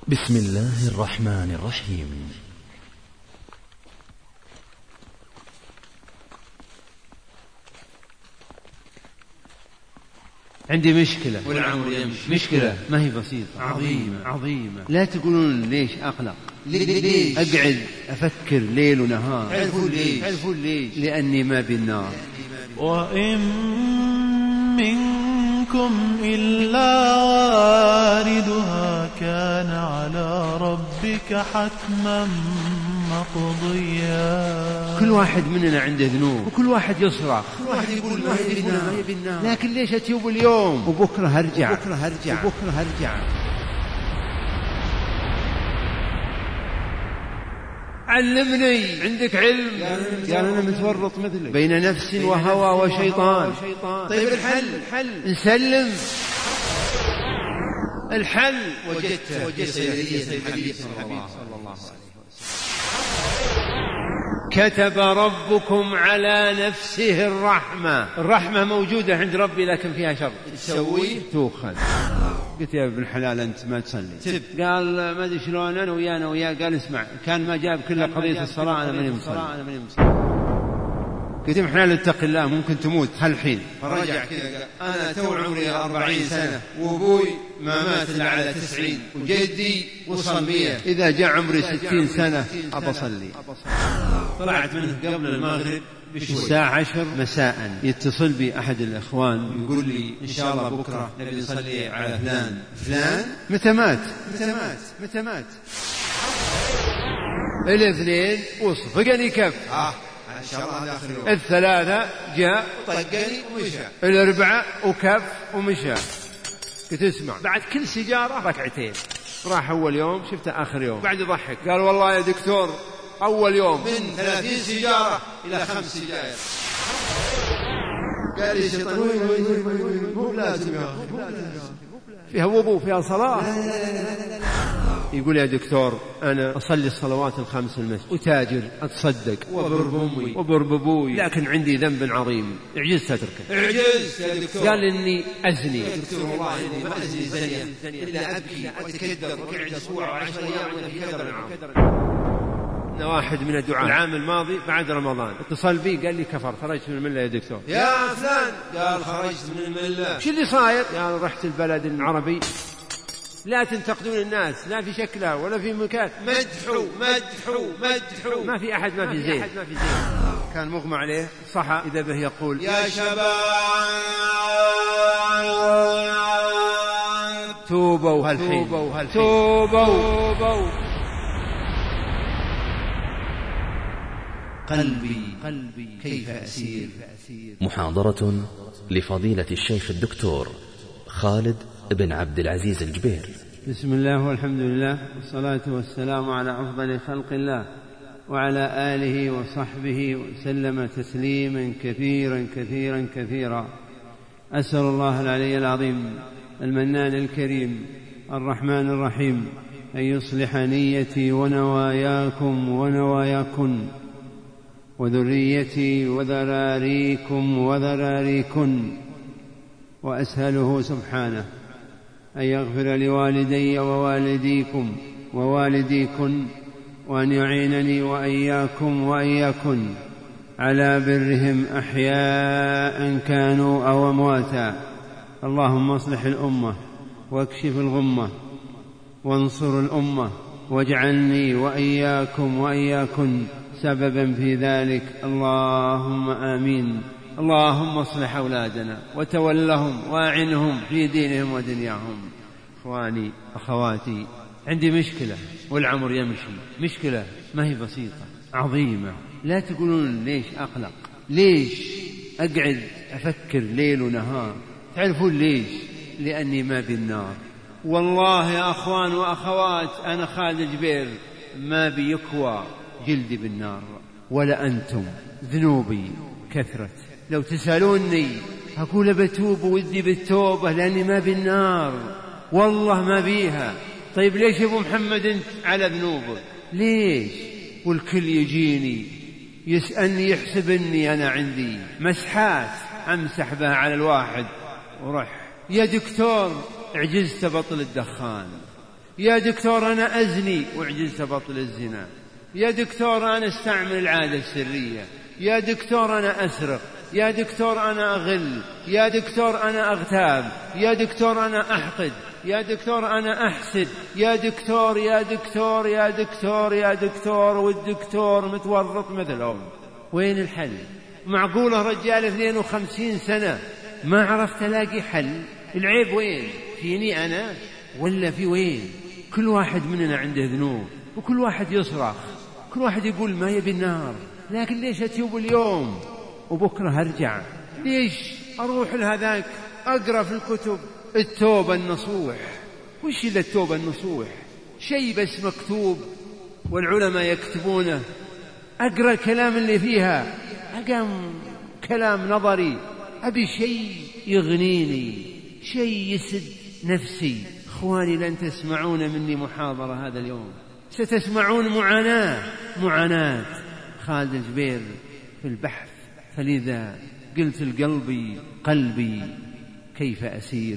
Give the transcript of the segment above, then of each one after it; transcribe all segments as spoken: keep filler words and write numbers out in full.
بسم الله الرحمن الرحيم. عندي مشكلة والعمر يمشي. مشكلة ما هي بسيطة، عظيمة عظيمة. لا تقولون ليش أقلق، ليش أقعد أفكر ليل ونهار. عرفوا ليش عرفوا ليش؟ لأني ما بالنار. وإن منكم إلا واردها كان على ربك حتما مقضيا. كل واحد مننا عنده ذنوب وكل واحد يصرخ، كل واحد يقول ما هي بالنار، لكن ليش أتوب اليوم وبكرة هرجع وبكرة هرجع وبكرة هرجع. علمني، عندك علم؟ قال أنا متورط مثلك بين نفس وهوى وشيطان. طيب الحل الحل نسلم. الحل وجدته وجدت سيدية الحبيب صلى الله عليه وسلم. كتب ربكم على نفسه الرحمة. الرحمة موجودة عند ربي لكن فيها شر. تسوي تؤخذ. قلت يا ابن الحلال أنت ما تصلي. تب. قال ما أدري شلون أنا ويانا وياه. قال اسمع، كان ما جاب كل قضية الصلاة أنا ماني مصلي. قلت يا ابن الحلال اتق الله ممكن تموت هالحين. فرجع كذا أنا تو عمري أربعين سنة وأبوي ما مات إلا على تسعين وجدي وصل مية. إذا جاء عمري ستين سنة أبى أصلي. طلعت منه قبل المغرب الساعة عشر مساء يتصل بي أحد الإخوان يقول لي إن شاء الله بكرة نبي نصلي على فلان. فلان متى مات؟ متى مات؟ متى مات؟ الاثنين وصفقني كف. آه إن شاء الله داخل الوقت. الثلاثة جاء طقني ومشى. الأربعة وكف ومشى. قلت اسمع، بعد كل سيجارة ركعتين. راح أول يوم شفته آخر يوم بعد يضحك قال والله يا دكتور أول يوم من ثلاثين سيجارة إلى خمس سجاير. قال لي شيطان وين وين وين وين مو لازم يا أخي فيها وضوء فيها صلاة. يقول يا دكتور أنا أصلي الصلوات الخمس المسجد وتاجر أتصدق وبر بأمي وبر بأبوي لكن عندي ذنب عظيم عجزت أتركه. عجزت يا دكتور. قال إني أزني. يا دكتور والله إني ما أزني زنية إلا أبكي وأتكدر وقعد أسبوع وعشر أيام وأنا في كدر العام. واحد من الدعاء العام الماضي بعد رمضان اتصل بي قال لي كفر خرجت من الملة يا دكتور. يا فلان قال خرجت من الملة. شو اللي صاير؟ قال رحت البلد العربي. لا تنتقدون الناس لا في شكله ولا في مكان. مدحوا مدحوا مدحوا ما في أحد ما في زين. كان مغمى عليه صحى إذا به يقول يا شباب توبوا هالحين توبوا. قلبي قلبي كيف أسير. محاضرة لفضيلة الشيخ الدكتور خالد بن عبد العزيز الجبير. بسم الله والحمد لله والصلاة والسلام على أفضل خلق الله وعلى آله وصحبه وسلم تسليما كثيرا كثيرا كثيرا. أسأل الله العلي العظيم المنان الكريم الرحمن الرحيم أن يصلح نيتي ونواياكم ونواياكن وذريتي وذراريكم وذراريكن. وأسأله سبحانه أن يغفر لوالدي ووالديكم ووالديكن وأن يعينني وإياكم وإياكن على برهم أحياء كانوا أو أمواتا. اللهم اصلح الأمة واكشف الغمة وانصر الأمة واجعلني وإياكم وإياكن سببا في ذلك. اللهم آمين. اللهم اصلح أولادنا وتولهم واعنهم في دينهم ودنياهم. إخواني أخواتي عندي مشكلة والعمر يمشي. مشكلة ما هي بسيطة، عظيمة. لا تقولون ليش أقلق، ليش أقعد أفكر ليل ونهار. تعرفون ليش؟ لأني ما بالنار. والله يا أخوان وأخوات أنا خالد الجبير ما بيكوى جلدي بالنار ولا أنتم. ذنوبي كثرت. لو تسألوني أقول بتوب ودي بالتوبة لأني ما بالنار والله ما بيها. طيب ليش يا أبو محمد أنت على ذنوبك ليش؟ والكل يجيني يسألني يحسب أني أنا عندي مسحات أمسح بها على الواحد ورح. يا دكتور عجزت بطل الدخان. يا دكتور أنا أزني وعجزت بطل الزنا، يا دكتور أنا استعمل العادة السرية، يا دكتور أنا أسرق، يا دكتور أنا أغل، يا دكتور أنا أغتاب، يا دكتور أنا أحقد، يا دكتور أنا أحسد، يا دكتور يا دكتور يا دكتور يا دكتور، والدكتور متورط مثلهم. وين الحل؟ معقولة رجال اثنين وخمسين سنة ما عرفت ألاقي حل؟ العيب وين؟ فيني أنا ولا في وين؟ كل واحد مننا عنده ذنوب، وكل واحد يصرخ، كل واحد يقول ما يبي النار، لكن ليش أتوب اليوم وبكرة هرجع؟ ليش أروح لهذاك أقرأ في الكتب التوبة النصوح؟ وش إلا التوبة النصوح؟ شيء بس مكتوب والعلماء يكتبونه، أقرأ الكلام اللي فيها، أقام كلام نظري، أبي شيء يغنيني، شيء يسد نفسي. إخواني لن تسمعون مني محاضرة هذا اليوم، ستسمعون معاناة معاناة خالد الجبير في البحث. فلذا قلت لقلبي قلبي كيف أسير؟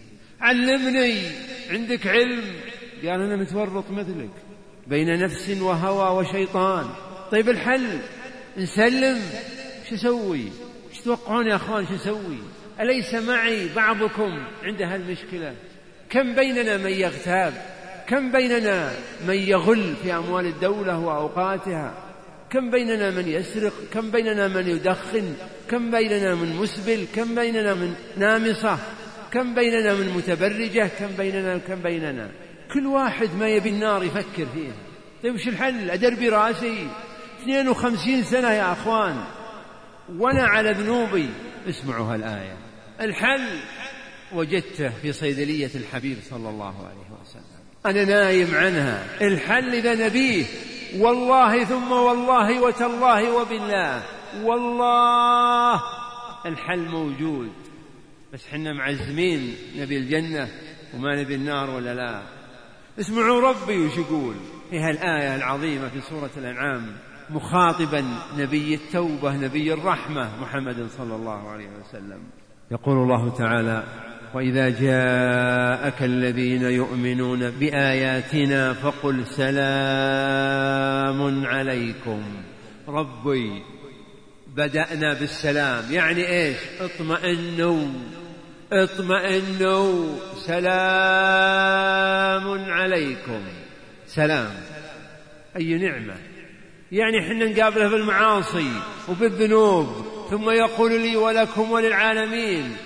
علمني، عندك علم؟ قال أنا متورط مثلك بين نفس وهوى وشيطان. طيب الحل؟ نسلم؟ شو أسوي؟ شو توقعون يا أخوان شو أسوي؟ أليس معي بعضكم عند هالمشكلة؟ كم بيننا من يغتاب، كم بيننا من يغل في أموال الدولة وأوقاتها، كم بيننا من يسرق، كم بيننا من يدخن، كم بيننا من مسبل، كم بيننا من نامصة، كم بيننا من متبرجة، كم بيننا كم بيننا كل واحد ما يبي النار يفكر فيها. طيب وش الحل؟ أدربي راسي اثنين وخمسين سنة يا أخوان وأنا على ذنوبي. اسمعوا هالآية. الحل وجدته في صيدلية الحبيب صلى الله عليه وسلم، أنا نايم عنها. الحل إذا نبيه والله ثم والله وتالله وبالله والله الحل موجود، بس حنا معزمين نبي الجنة وما نبي النار ولا لا. اسمعوا ربي وش يقول في هالآية العظيمة في سورة الأنعام مخاطبا نبي التوبة نبي الرحمة محمد صلى الله عليه وسلم. يقول الله تعالى: وإذا جاءك الذين يؤمنون بآياتنا فقل سلام عليكم. ربي بدأنا بالسلام، يعني إيش؟ اطمئنوا اطمئنوا، سلام عليكم. سلام أي نعمة، يعني حنا نقابله بالمعاصي وبالذنوب، ثم يقول لي ولكم وللعالمين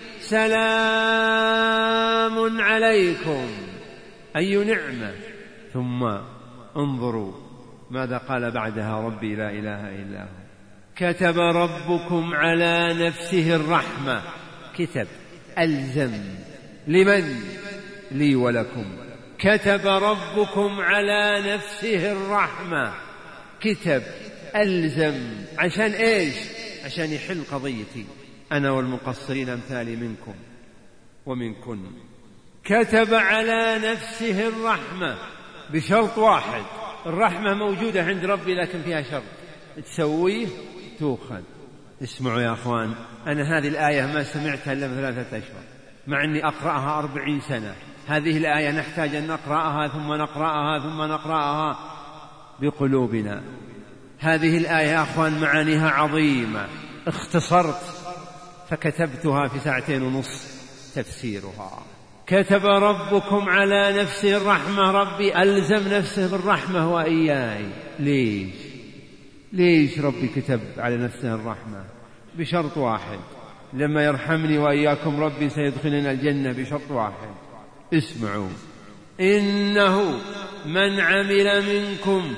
سلام عليكم، أي نعمة. ثم انظروا ماذا قال بعدها: ربي لا إله إلا هو كتب ربكم على نفسه الرحمة. كتب ألزم، لمن؟ لي ولكم. كتب ربكم على نفسه الرحمة، كتب ألزم، عشان إيش؟ عشان يحل قضيتي أنا والمقصرين أمثالي منكم ومنكن. كتب على نفسه الرحمة بشرط واحد، الرحمة موجودة عند ربي لكن فيها شرط، تسويه تؤخذ. اسمعوا يا أخوان، أنا هذه الآية ما سمعتها إلا من ثلاثة أشهر، مع أني أقرأها أربعين سنة. هذه الآية نحتاج أن نقرأها ثم نقرأها ثم نقرأها بقلوبنا. هذه الآية يا أخوان معانيها عظيمة، اختصرت فكتبتها في ساعتين ونص تفسيرها. كتب ربكم على نفسه الرحمة، ربي ألزم نفسه بالرحمة وإياي. ليش؟ ليش ربي كتب على نفسه الرحمة؟ بشرط واحد، لما يرحمني وإياكم ربي سيدخلنا الجنة بشرط واحد. اسمعوا: إنه من عمل منكم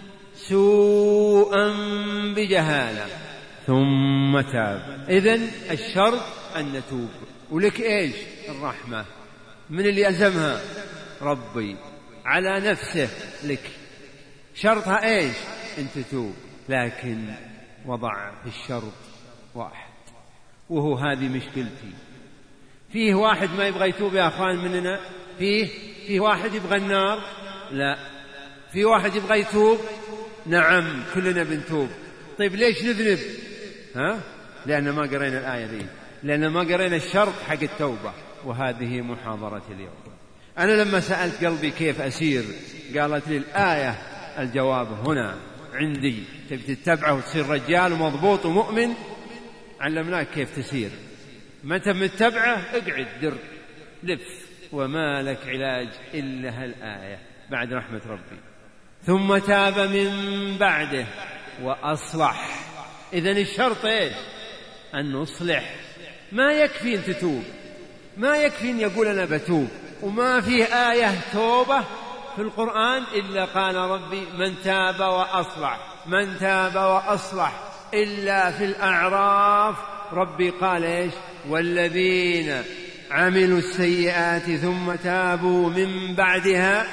سوءا بجهالة ثم تاب. إذن الشرط أن نتوب، ولك إيش؟ الرحمة. من اللي ألزمها؟ ربي على نفسه لك، شرطها إيش؟ أن تتوب، لكن وضع في الشرط واحد، وهو هذه مشكلتي. فيه واحد ما يبغى يتوب يا أخوان مننا، فيه فيه واحد يبغى النار، لا. فيه واحد يبغى يتوب، نعم كلنا بنتوب. طيب ليش نذنب؟ ها؟ لأن ما قرينا الآية ذي، لأن ما قرينا الشرط حق التوبة. وهذه محاضرة اليوم. أنا لما سألت قلبي كيف أسير قالت لي الآية الجواب هنا عندي، تبي تتبعه وتصير رجال ومضبوط ومؤمن علمناك كيف تسير، متى متبعه اقعد در لف وما لك علاج إلا هالآية بعد رحمة ربي. ثم تاب من بعده وأصلح. إذن الشرط إيش؟ أن نصلح. ما يكفي أن تتوب، ما يكفي أن يقول أنا بتوب، وما فيه آية توبة في القرآن إلا قال ربي من تاب وأصلح، من تاب وأصلح. إلا في الأعراف ربي قال إيش؟ والذين عملوا السيئات ثم تابوا من بعدها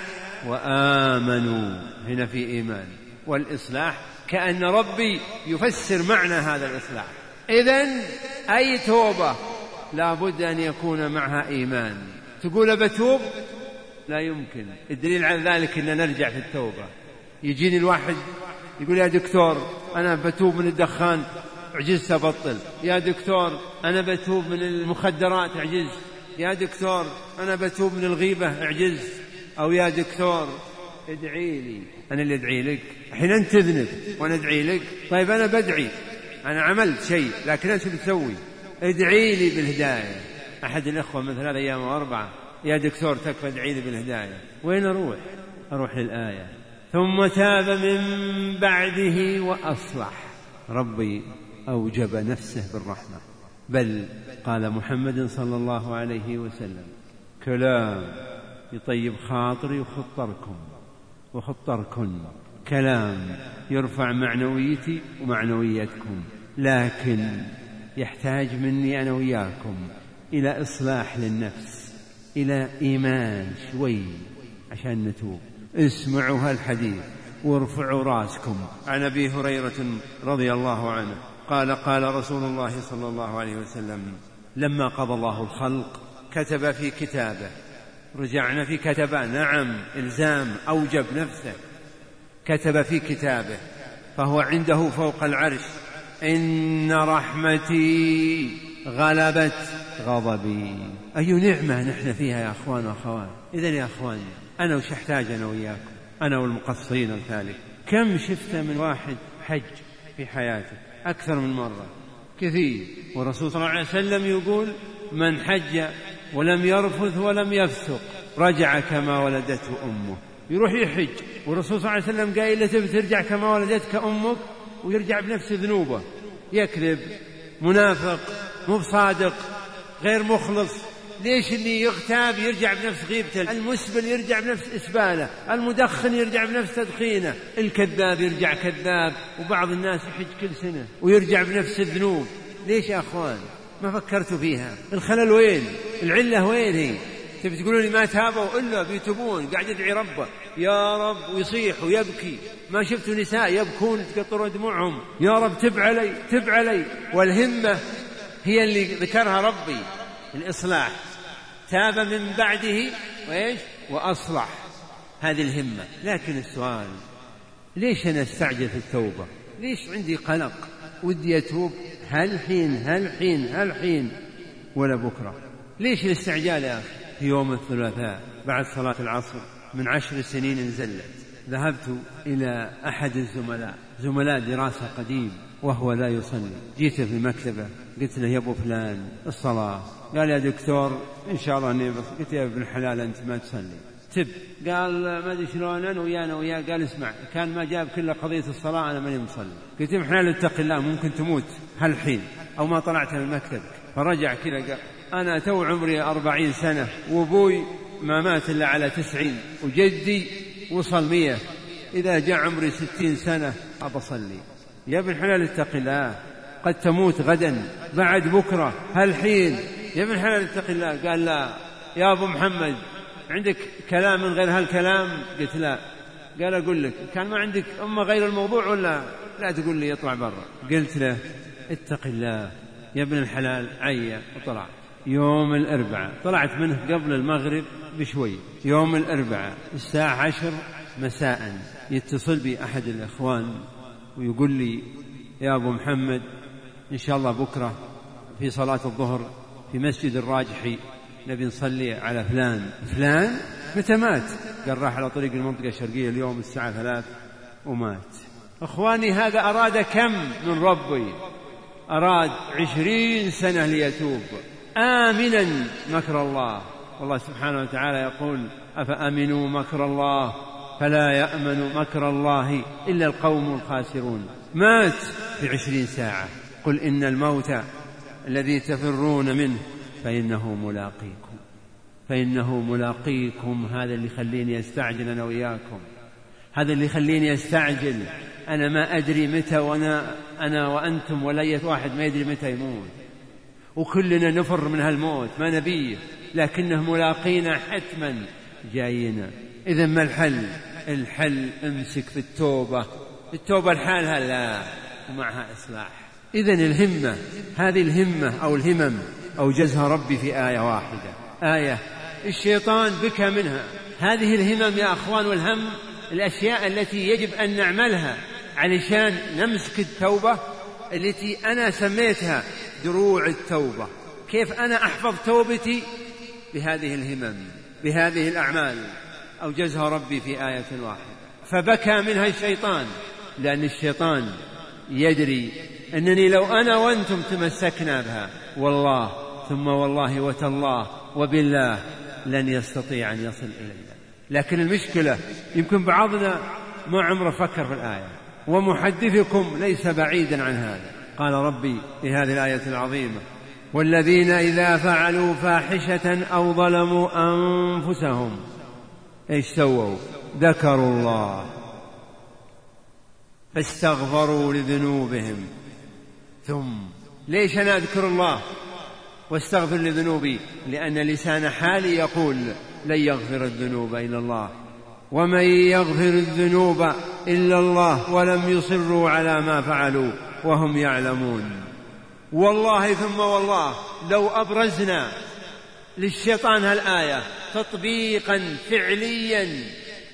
وآمنوا. هنا في إيمان والإصلاح، كأن ربي يفسر معنى هذا الإصلاح. إذن أي توبة لا بد أن يكون معها إيمان. تقول بتوب لا يمكن. الدليل على ذلك أن نرجع في التوبة. يجيني الواحد يقول يا دكتور أنا بتوب من الدخان عجزت أبطل، يا دكتور أنا بتوب من المخدرات عجزت، يا دكتور أنا بتوب من الغيبة عجزت، أو يا دكتور ادعي لي. أنا اللي ادعي لك؟ حين أنت تذنب وأنا ادعي لك؟ طيب أنا بدعي، أنا عملت شيء لكن أنت بتسوي، ادعي لي بالهداية. أحد الأخوة من ثلاثة أيام وأربعة يا دكتور تكفى ادعي لي بالهداية. وين أروح؟ أروح للآية ثم تاب من بعده وأصلح. ربي أوجب نفسه بالرحمة، بل قال محمد صلى الله عليه وسلم كلام يطيب خاطري وخطركم وخطركن، كلام يرفع معنويتي ومعنويتكم، لكن يحتاج مني أنا وياكم إلى إصلاح للنفس، إلى إيمان شوي عشان نتوب. اسمعوا هالحديث وارفعوا راسكم. عن أبي هريرة رضي الله عنه قال قال رسول الله صلى الله عليه وسلم لما قضى الله الخلق كتب في كتابه. رجعنا في كتبه، نعم إلزام، أوجب نفسه. كتب في كتابه فهو عنده فوق العرش إن رحمتي غلبت غضبي. أي نعمة نحن فيها يا أخوان وأخوان. إذن يا أخواني أنا وش أحتاج أنا وياكم، أنا والمقصرين الثالث. كم شفت من واحد حج في حياته؟ أكثر من مرة، كثير. والرسول صلى الله عليه وسلم يقول من حج ولم يرفث ولم يفسق رجع كما ولدته أمه. يروح يحج والرسول صلى الله عليه وسلم قال إلا تبي ترجع كما ولدتك أمك، ويرجع بنفس ذنوبه، يكذب، منافق، مو بصادق، غير مخلص. ليش اللي يغتاب يرجع بنفس غيبته، المسبل يرجع بنفس إسباله، المدخن يرجع بنفس تدخينه، الكذاب يرجع كذاب. وبعض الناس يحج كل سنة ويرجع بنفس الذنوب. ليش يا أخوان؟ ما فكرتوا فيها؟ الخلل وين؟ العلة وين هي؟ تبي تقولوا لي ما تابوا إلا بيتوبون؟ قاعد يدعي ربه يا رب ويصيح ويبكي. ما شفتوا نساء يبكون تقطر دموعهم يا رب تب علي تب علي. والهمة هي اللي ذكرها ربي، الإصلاح. تاب من بعده وإيش؟ وأصلح. هذه الهمة. لكن السؤال ليش أنا استعجل في التوبة؟ ليش عندي قلق ودي أتوب هل حين هل حين هل حين ولا بكرة؟ ليش الاستعجال يا أخي؟ في يوم الثلاثاء بعد صلاة العصر من عشر سنين نزلت، ذهبت إلى أحد الزملاء زملاء دراسة قديم وهو لا يصلي. جيت في المكتبة قلت له يا أبو فلان الصلاة. قال يا دكتور إن شاء الله أني بس. قلت يا ابن الحلال أنت ما تصلي تب. قال ما أدري شلون أنا ويانا وياه. قال اسمع كان ما جاب كل قضية الصلاة أنا ماني مصلي. قلت يا حلال اتق الله ممكن تموت هالحين أو ما طلعت من مكتبك. فرجع كذا قال أنا تو عمري أربعين سنة وأبوي ما مات إلا على تسعين وجدي وصل مية، إذا جاء عمري ستين سنة أبصلي. يا ابن حلال اتق الله قد تموت غدا بعد بكرة هالحين. يا ابن حلال اتق الله. قال لا يا أبو محمد عندك كلام من غير هالكلام؟ قلت لا. قال أقول لك كان ما عندك أما غير الموضوع ولا لا تقول لي يطلع برا. قلت له اتق الله يا ابن الحلال. عيا وطلع. يوم الأربعاء طلعت منه قبل المغرب بشوي. يوم الأربعاء الساعة عشر مساء يتصل بي أحد الإخوان ويقول لي يا أبو محمد إن شاء الله بكرة في صلاة الظهر في مسجد الراجحي نبي نصلي على فلان فلان متى مات؟ قال راح على طريق المنطقة الشرقية اليوم الساعة ثلاث ومات. أخواني هذا أراد كم من ربي؟ أراد عشرين سنة ليتوب آمنا مكر الله. والله سبحانه وتعالى يقول أفأمنوا مكر الله فلا يأمن مكر الله إلا القوم الخاسرون. مات في عشرين ساعة. قل إن الموت الذي تفرون منه فإنه ملاقيكم فإنه ملاقيكم. هذا اللي يخليني أستعجل أنا وإياكم، هذا اللي يخليني أستعجل. أنا ما أدري متى، وأنا أنا وأنتم ولا أي واحد ما يدري متى يموت، وكلنا نفر من هالموت ما نبيه، لكنه ملاقينا حتما جاينا. إذا ما الحل؟ الحل امسك في التوبة. التوبة الحالها لا ومعها إصلاح. إذن الهمة، هذه الهمة أو الهمم أوجزها ربي في آية واحدة، آية الشيطان بكى منها. هذه الهمم يا أخوان والهم الأشياء التي يجب أن نعملها علشان نمسك التوبة، التي أنا سميتها دروع التوبة. كيف أنا أحفظ توبتي؟ بهذه الهمم، بهذه الأعمال أوجزها ربي في آية واحدة. فبكى منها الشيطان، لأن الشيطان يدري أنني لو أنا وأنتم تمسكنا بها والله ثم والله وتالله وبالله لن يستطيع أن يصل إلينا. لكن المشكلة يمكن بعضنا ما عمره فكر في الآية، ومحدثكم ليس بعيدا عن هذا. قال ربي في هذه الآية العظيمة والذين إذا فعلوا فاحشة أو ظلموا أنفسهم إيش سووا؟ ذكروا الله فاستغفروا لذنوبهم. ثم ليش أنا أذكر الله واستغفر لذنوبي؟ لأن لسان حالي يقول لن يغفر الذنوب إلا الله، ومن يغفر الذنوب إلا الله، ولم يصروا على ما فعلوا وهم يعلمون. والله ثم والله لو أبرزنا للشيطان هالآية تطبيقا فعليا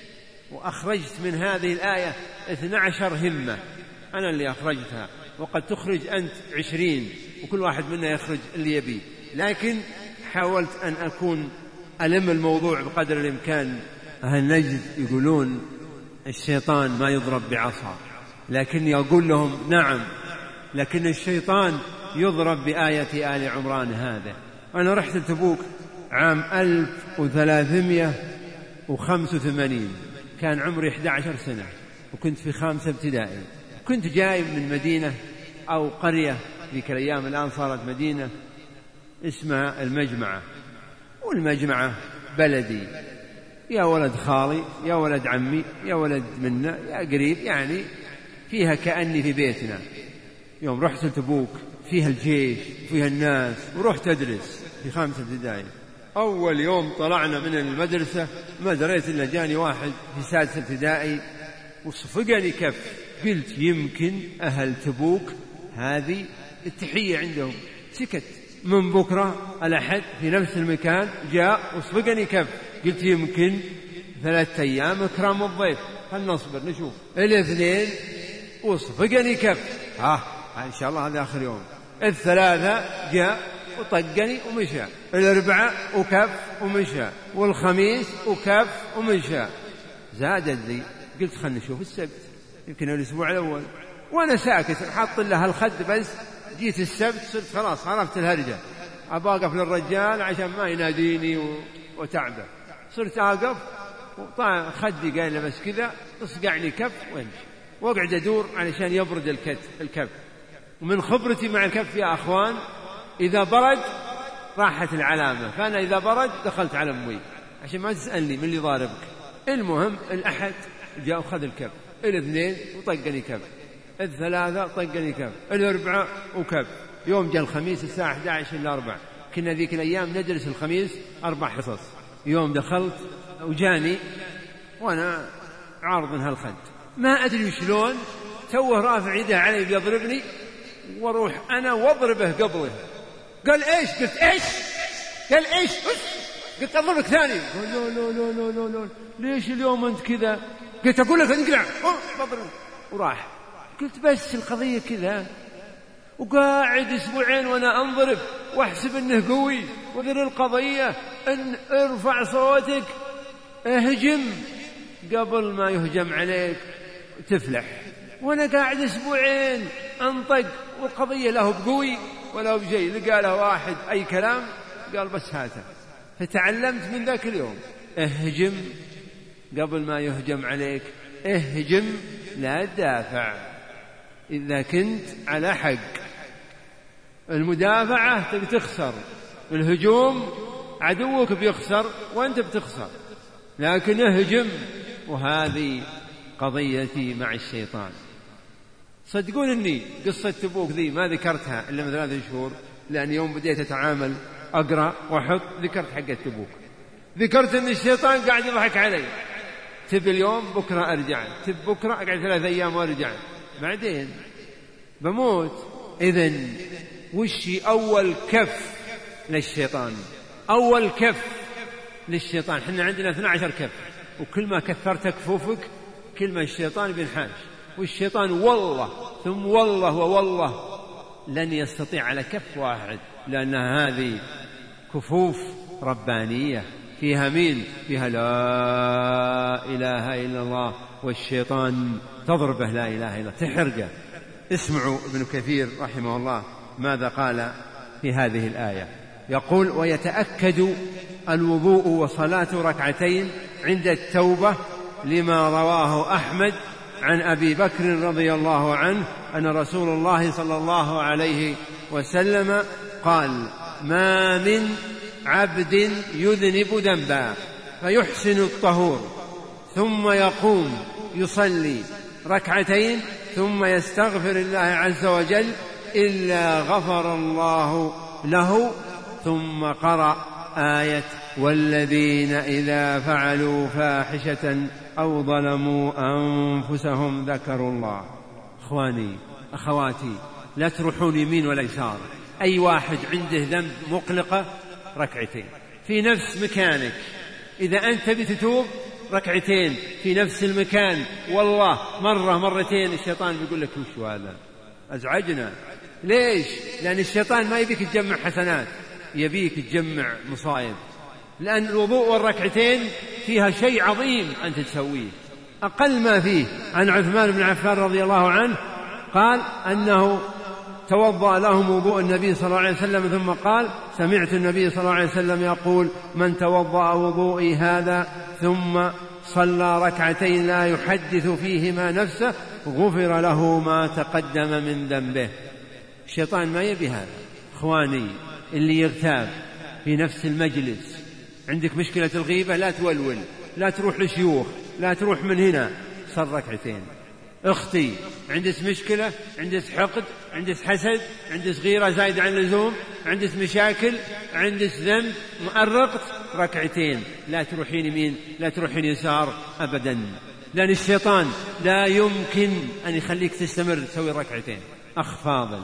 وأخرجت من هذه الآية اثنى عشر همة، أنا اللي أخرجتها، وقد تخرج أنت عشرين، وكل واحد منا يخرج اللي يبي، لكن حاولت أن أكون ألم الموضوع بقدر الإمكان. أهل نجد يقولون الشيطان ما يضرب بعصا، لكن يقول لهم نعم، لكن الشيطان يضرب بآية آل عمران هذا. أنا رحت تبوك عام ألف وثلاثمائة وخمسة وثمانين، كان عمري أحد عشر سنة، وكنت في خامسة ابتدائي. كنت جاي من مدينة أو قرية ذيك الأيام، الآن صارت مدينة، اسمها المجمعة، والمجمعة بلدي، يا ولد خالي يا ولد عمي يا ولد منا يا قريب، يعني فيها كأني في بيتنا. يوم رحت تبوك فيها الجيش فيها الناس، ورحت أدرس في خامسة ابتدائي. أول يوم طلعنا من المدرسة ما دريت إلا جاني واحد في سادسة ابتدائي وصفقني كف. قلت يمكن أهل تبوك هذه التحية عندهم. سكت. من بكرة الأحد في نفس المكان جاء وصفقني كف. قلت يمكن ثلاثة أيام إكرام الضيف، هل نصبر نشوف. الاثنين وصفقني كف، ها إن شاء الله هذا آخر يوم. الثلاثة جاء وطقني ومشى. الأربعاء وكف ومشى. والخميس وكف ومشى. زادت ذي. قلت خلنا نشوف السبت، يمكن الأسبوع الأول. وأنا ساكت حاط لها الخد بس. جيت السبت صرت خلاص عرفت الهرجة، أبى أقف للرجال عشان ما يناديني وتعبه. صرت أقف وطلع خدي قايل بس كذا، اصقعني كف وامشي، واقعد أدور علشان يبرد الكف الكف. ومن خبرتي مع الكف يا أخوان إذا برد راحت العلامة، فأنا إذا برد دخلت على أمي عشان ما تسألني من اللي ضاربك. المهم الأحد جاء وخذ الكف، الاثنين وطقني كف، الثلاثة طقني كف، الأربعاء وكف. يوم جاء الخميس الساعة أحد عشر إلى أربعة، كنا ذيك الأيام ندرس الخميس أربع حصص. يوم دخلت وجاني وأنا عارض هالخد، ما أدري شلون توه رافع يده علي بيضربني، واروح أنا واضربه قبله. قال إيش؟ قلت إيش؟ قال إيش؟ قلت أضربك ثاني. قال لا لا لا لا لا ليش اليوم أنت كذا؟ قلت أقول لك انقلع بضربك. وراح. قلت بس القضية كذا، وقاعد أسبوعين وأنا أنضرب واحسب أنه قوي وذر القضية أن ارفع صوتك، اهجم قبل ما يهجم عليك تفلح. وأنا قاعد أسبوعين أنطق والقضية له بقوي ولا بشيء، لقى له واحد أي كلام قال بس هاته. فتعلمت من ذاك اليوم اهجم قبل ما يهجم عليك، اهجم لا تدافع إذا كنت على حق. المدافعة تبي تخسر، الهجوم عدوك بيخسر وأنت بتخسر، لكن اهجم. وهذه قضيتي مع الشيطان. صدقون أني قصة تبوك ذي ما ذكرتها إلا من ثلاثة شهور، لأن يوم بديت أتعامل أقرأ وأحط ذكرت حق تبوك، ذكرت أن الشيطان قاعد يضحك علي. تبي اليوم بكرة أرجع، تبي بكرة أقعد ثلاث أيام وأرجع، بعدين بموت. إذن وش أول كف للشيطان؟ أول كف للشيطان، حنا عندنا اثنا عشر كف، وكل ما كثرت كفوفك كل ما الشيطان بينحاش. والشيطان والله ثم والله ووالله لن يستطيع على كف واحد، لأن هذه كفوف ربانية فيها مين؟ فيها لا إله إلا الله، والشيطان تضربه لا إله إلا الله، تحرقه. اسمعوا ابن كثير رحمه الله ماذا قال في هذه الآية. يقول: ويتأكد الوضوء وصلاة ركعتين عند التوبة لما رواه أحمد عن أبي بكر رضي الله عنه أن رسول الله صلى الله عليه وسلم قال: ما من عبد يذنب ذنبا فيحسن الطهور ثم يقوم يصلي ركعتين ثم يستغفر الله عز وجل إلا غفر الله له. ثم قرأ آية: والذين إذا فعلوا فاحشة أو ظلموا أنفسهم ذكروا الله. أخواني أخواتي، لا تروحون يمين ولا يسار. أي واحد عنده ذنب مقلقة ركعتين في نفس مكانك. إذا أنت بتتوب ركعتين في نفس المكان، والله مرة مرتين الشيطان بيقول لك وش هذا؟ أزعجنا. ليش؟ لأن الشيطان ما يبيك تجمع حسنات، يبيك تجمع مصائب. لأن الوضوء والركعتين فيها شيء عظيم أنت تسويه. أقل ما فيه عن عثمان بن عفان رضي الله عنه قال أنه توضأ لهم وضوء النبي صلى الله عليه وسلم ثم قال: سمعت النبي صلى الله عليه وسلم يقول: من توضأ وضوئي هذا ثم صلى ركعتين لا يحدث فيهما نفسه غفر له ما تقدم من ذنبه. الشيطان ما يبي هذا. إخواني، اللي يغتاب في نفس المجلس، عندك مشكلة الغيبة، لا تولول، لا تروح لشيوخ، لا تروح من هنا، صل ركعتين. أختي عندك مشكلة، عندك حقد، عندك حسد، عندك غيرة زايد عن اللزوم، عندك مشاكل، عندك ذنب، مؤرقت، ركعتين. لا تروحين يمين لا تروحين يسار أبدا، لأن الشيطان لا يمكن أن يخليك تستمر تسوي ركعتين. أخ فاضل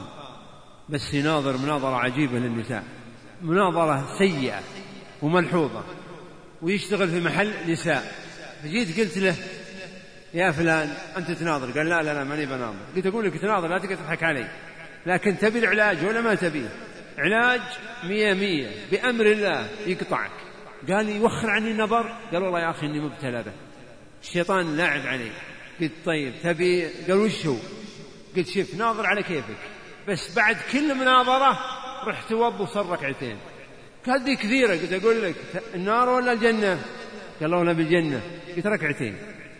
بس يناظر مناظرة عجيبة للنساء، مناظرة سيئة وملحوظة، ويشتغل في محل نساء. فجيت قلت له: يا فلان أنت تناظر؟ قال: لا لا لا ماني بناظر. قلت: أقول لك تناظر لا تقدر تضحك علي، لكن تبي العلاج ولا ما تبيه؟ علاج مية مية بأمر الله يقطعك. قال لي: يوخر عني النظر. قال: والله يا أخي إني مبتلى به، الشيطان لاعب علي. قلت: طيب تبي؟ قال: وش هو؟ قلت: شوف ناظر على كيفك، بس بعد كل مناظرة رحت توض وصل ركعتين. قال: دي كثيرة. قلت: أقول لك النار ولا الجنة؟ قال: لا بالجنة. قلت: ركعتين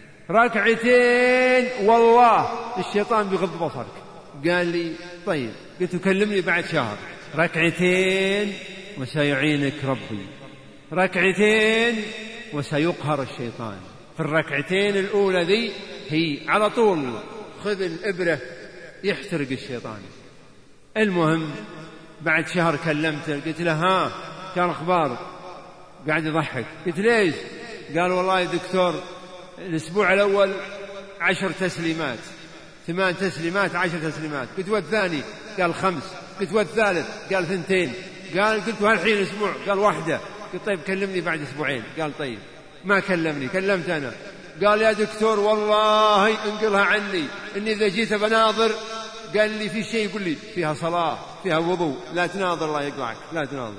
ركعتين والله الشيطان بيغض بصرك. قال لي: طيب. قلت: كلمني بعد شهر. ركعتين وسيعينك ربي، ركعتين وسيقهر الشيطان. في الركعتين الأولى ذي هي على طول خذ الإبرة يحترق الشيطان. المهم بعد شهر كلمته، قلت له: ها كان أخبار؟ قاعد يضحك. قلت: ليش؟ قال: والله يا دكتور الأسبوع الأول عشر تسليمات، ثمان تسليمات، عشر تسليمات. قلت: والثاني؟ قال: خمس. قلت: والثالث؟ قال: ثنتين. قال: قلت: وهالحين أسبوع؟ قال: واحدة. قلت: طيب كلمني بعد أسبوعين. قال: طيب. ما كلمني، كلمت أنا. قال: يا دكتور والله انقلها عني، إني إذا جيت بناظر قال لي في شيء، يقول لي فيها صلاة فيها وضوء، لا تناظر الله يقطعك، لا تناظر.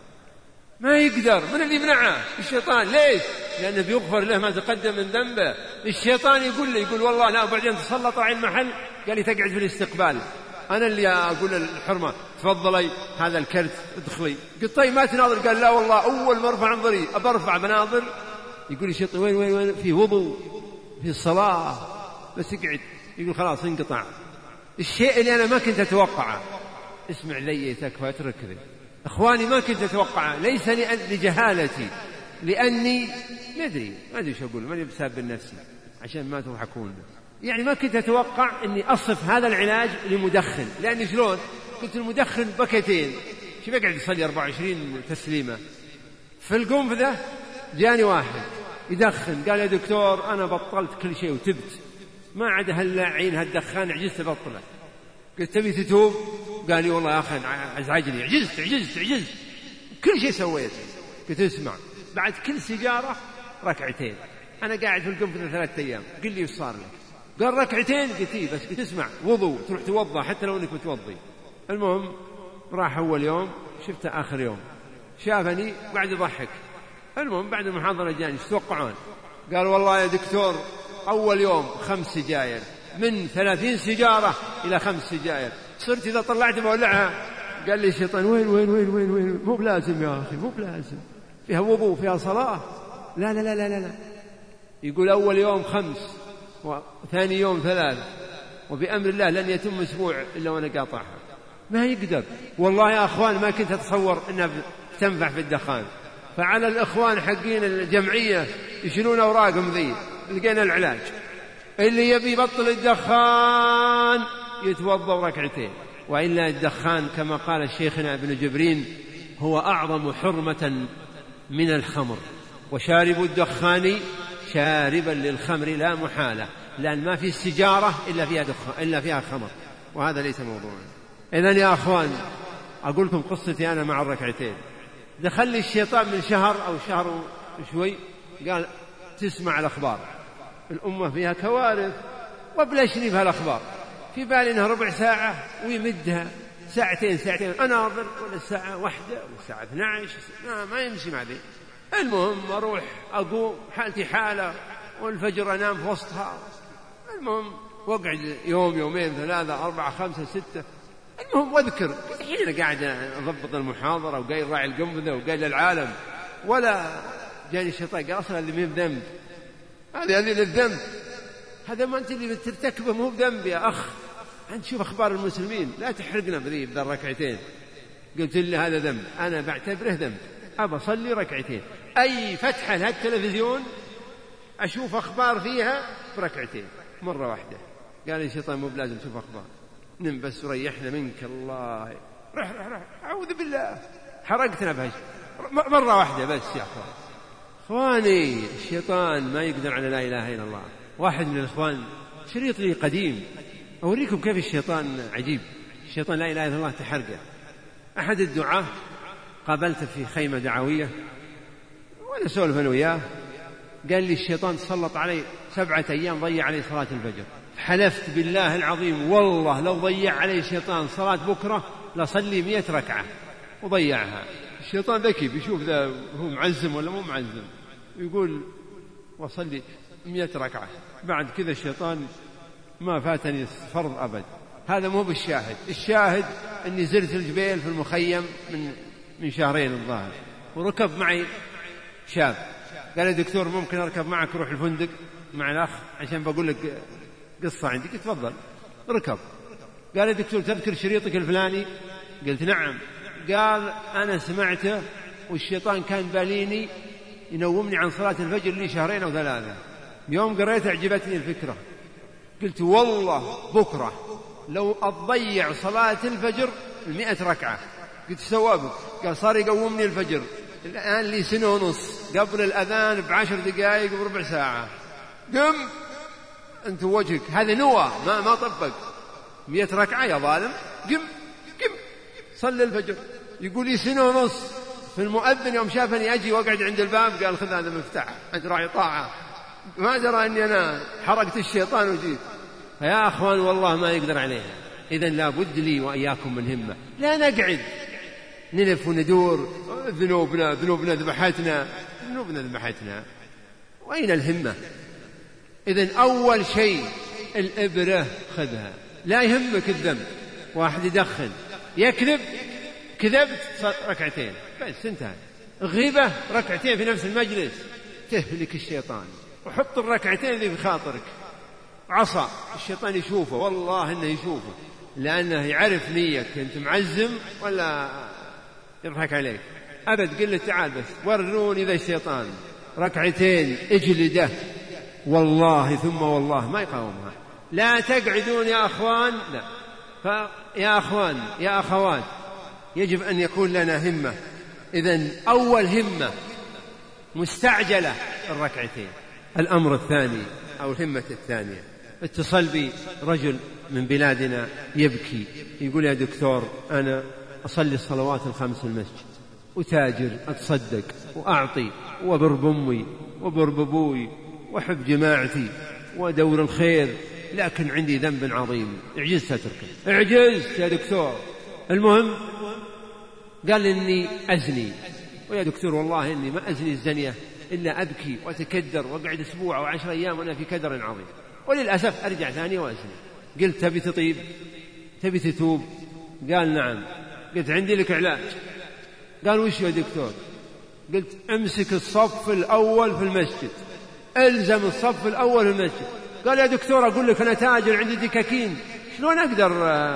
ما يقدر. من اللي يمنعه؟ الشيطان. ليش؟ لأنه بيغفر له ما تقدم من ذنبه. الشيطان يقول لي، يقول والله لا، وبعدين تسلط على المحل، قال لي تقعد في الاستقبال، أنا اللي أقول الحرمة تفضلي هذا الكرت ادخلي. قلت طيب ما تناظر؟ قال لا والله أول ما ارفع انظري أبرفع بناظر. يقول لي شيطان وين وين وين؟ في وضوء في الصلاة، بس اقعد. يقول خلاص انقطع. الشيء اللي أنا ما كنت أتوقعه، اسمع لي تكفى اترك ذي أخواني، ما كنت أتوقعه، ليس لجهالتي، لأني ما أدري ما أدري شو أقول، ماني بساب نفسي عشان ما تضحكون. يعني ما كنت أتوقع أني أصف هذا العلاج لمدخن، لأني شلون قلت المدخن بكتين شو بقعد يصلي أربعة وعشرين تسليمة. في القنفذة جاني واحد يدخن، قال يا دكتور أنا بطلت كل شيء وتبت، ما عاد هاللعين هالدخان عجزت أبطله. قلت تبي تتوب؟ قال لي والله يا أخي أزعجني، عجزت عجزت عجزت كل شيء سويت. قلت اسمع، بعد كل سيجارة ركعتين. أنا قاعد في القنفذة ثلاثة أيام، قل لي وش صار لك؟ قال ركعتين. قلت إيه، بس قلت اسمع وضوء، تروح توضأ حتى لو انك متوضي. المهم راح اول يوم، شفته اخر يوم شافني قاعد يضحك. المهم بعد المحاضرة جاني، ايش تتوقعون؟ قال والله يا دكتور اول يوم خمس سجاير، من ثلاثين سيجارة الى خمس سجاير، صرت اذا طلعت بولعها. قال لي الشيطان وين وين وين وين وين مو بلازم يا اخي، مو بلازم، فيها وضوء فيها صلاة. لا لا لا لا لا. يقول اول يوم خمس وثاني يوم ثلاث، وبأمر الله لن يتم أسبوع إلا وأنا قاطعها. ما يقدر. والله يا أخوان ما كنت أتصور أنها تنفع في الدخان. فعلى الإخوان حقين الجمعية يشيلون أوراقهم ذي، لقينا العلاج. اللي يبي يبطل الدخان يتوضأ ركعتين، وإلا الدخان كما قال شيخنا ابن جبرين هو أعظم حرمة من الخمر، وشارب الدخان شاربا للخمر لا محالة، لأن ما في السجارة إلا فيها دخان إلا فيها خمر، وهذا ليس موضوعا. إذن يا أخوان أقول لكم قصتي أنا مع الركعتين. دخل لي الشيطان من شهر أو شهر شوي، قال تسمع الأخبار، الأمة فيها كوارث وبلشني بها الأخبار، في بالي إنها ربع ساعة ويمدها ساعتين ساعتين أناظر، ولا الساعة واحدة ولا الساعة اثنى عشر، ما, ما يمشي مع ذي. المهم أروح أقوم حالتي حالة، والفجر أنام في وسطها. المهم وقعد يوم يومين ثلاثة أربعة خمسة ستة. المهم واذكر الحين أنا قاعد أضبط المحاضرة وقايل راعي القنفذة وقايل للعالم، ولا جاني الشيطان قال أصلا اللي من ذنب هذه هذه للذنب، هذا ما أنت اللي ترتكبه مو بذنب يا أخ، أنت شوف أخبار المسلمين، لا تحرقنا بذي بذا الركعتين. قلت لي هذا ذنب، أنا بعتبره ذنب، أبى أصلي ركعتين. أي فتحة لهالتلفزيون أشوف أخبار فيها بركعتين مرة واحدة. قال لي الشيطان مو بلازم تشوف أخبار، نم بس وريحنا منك الله. رح رح رح أعوذ بالله، حرقتنا بهش مرة واحدة بس يا أخوان. إخواني الشيطان ما يقدر على لا إله إلا الله. واحد من الإخوان شريط لي قديم أوريكم كيف الشيطان عجيب. الشيطان لا إله إلا الله تحرقه. أحد الدعاة قابلته في خيمة دعوية وأنا سولف أنا وياه، قال لي الشيطان تسلط علي سبعة أيام ضيع علي صلاة الفجر. حلفت بالله العظيم والله لو ضيع علي الشيطان صلاة بكرة لصلي مئة ركعة وضيعها. الشيطان ذكي بيشوف ذا هو معزم ولا مو معزم، يقول وصلي مئة ركعة. بعد كذا الشيطان ما فاتني فرض أبد. هذا مو بالشاهد. الشاهد أني زرت الجبيل في المخيم من من شهرين الظاهر، وركب معي شاب قال لي دكتور ممكن أركب معك روح الفندق مع الأخ عشان بقول لك قصة عندي. قلت تفضل. ركب. قال لي دكتور تذكر شريطك الفلاني؟ قلت نعم. قال أنا سمعته والشيطان كان باليني ينومني عن صلاة الفجر لي شهرين أو ثلاثة. يوم قريت عجبتني الفكرة، قلت والله بكرة لو أضيع صلاة الفجر المئة ركعة. قلت سوابك؟ قال صار يقومني الفجر الآن لي سنة ونص قبل الأذان بعشر دقائق وربع ساعة. قم أنت وجهك هذا نوى ما ما طبق مئة ركعة يا ظالم. قم قم صلي الفجر. يقول لي سنة ونص. في المؤذن يوم شافني أجي وقعد عند الباب قال خذ هذا مفتاح أنت راعي طاعة. ما درى أني أنا حرقت الشيطان وجيت. فيا أخوان والله ما يقدر عليها. إذن لا بد لي وإياكم من همة، لا نقعد نلف وندور ذنوبنا ذنوبنا ذبحتنا ذنوبنا ذبحتنا وأين الهمة؟ إذن أول شيء الإبرة خذها، لا يهمك الذنب. واحد يدخن يكذب، كذبت ركعتين بس انتهى. غيبة ركعتين في نفس المجلس، تهلك الشيطان. وحط الركعتين اللي في خاطرك. عصا الشيطان يشوفه، والله إنه يشوفه، لأنه يعرف نيتك، أنت معزم ولا يضحك عليك. أبد قل له تعال بس وروني ذا الشيطان، ركعتين اجلده، والله ثم والله ما يقاومها. لا تقعدون يا أخوان، لا. فيا أخوان يا أخوات، يجب أن يكون لنا همة. إذن أول همة مستعجلة الركعتين. الأمر الثاني أو الهمة الثانية، اتصل بي رجل من بلادنا يبكي، يقول يا دكتور أنا أصلي الصلوات الخمس في المسجد، وتاجر، أتصدق وأعطي وبر بأمي وبر بأبوي وأحب جماعتي ودور الخير، لكن عندي ذنب عظيم عجزت أتركه. عجزت يا دكتور. المهم قال إني أزني، ويا دكتور والله إني ما أزني الزنية إلا أبكي وأتكدر وأقعد أسبوع أو عشر أيام وأنا في كدر عظيم، وللأسف أرجع ثاني وأزني. قلت تبي تطيب؟ تبي تتوب؟ قال نعم. قلت عندي لك علاج. قال وش يا دكتور؟ قلت امسك الصف الأول في المسجد، ألزم الصف الأول في المسجد. قال يا دكتور أقول لك أنا تاجر عندي دكاكين، شلون أقدر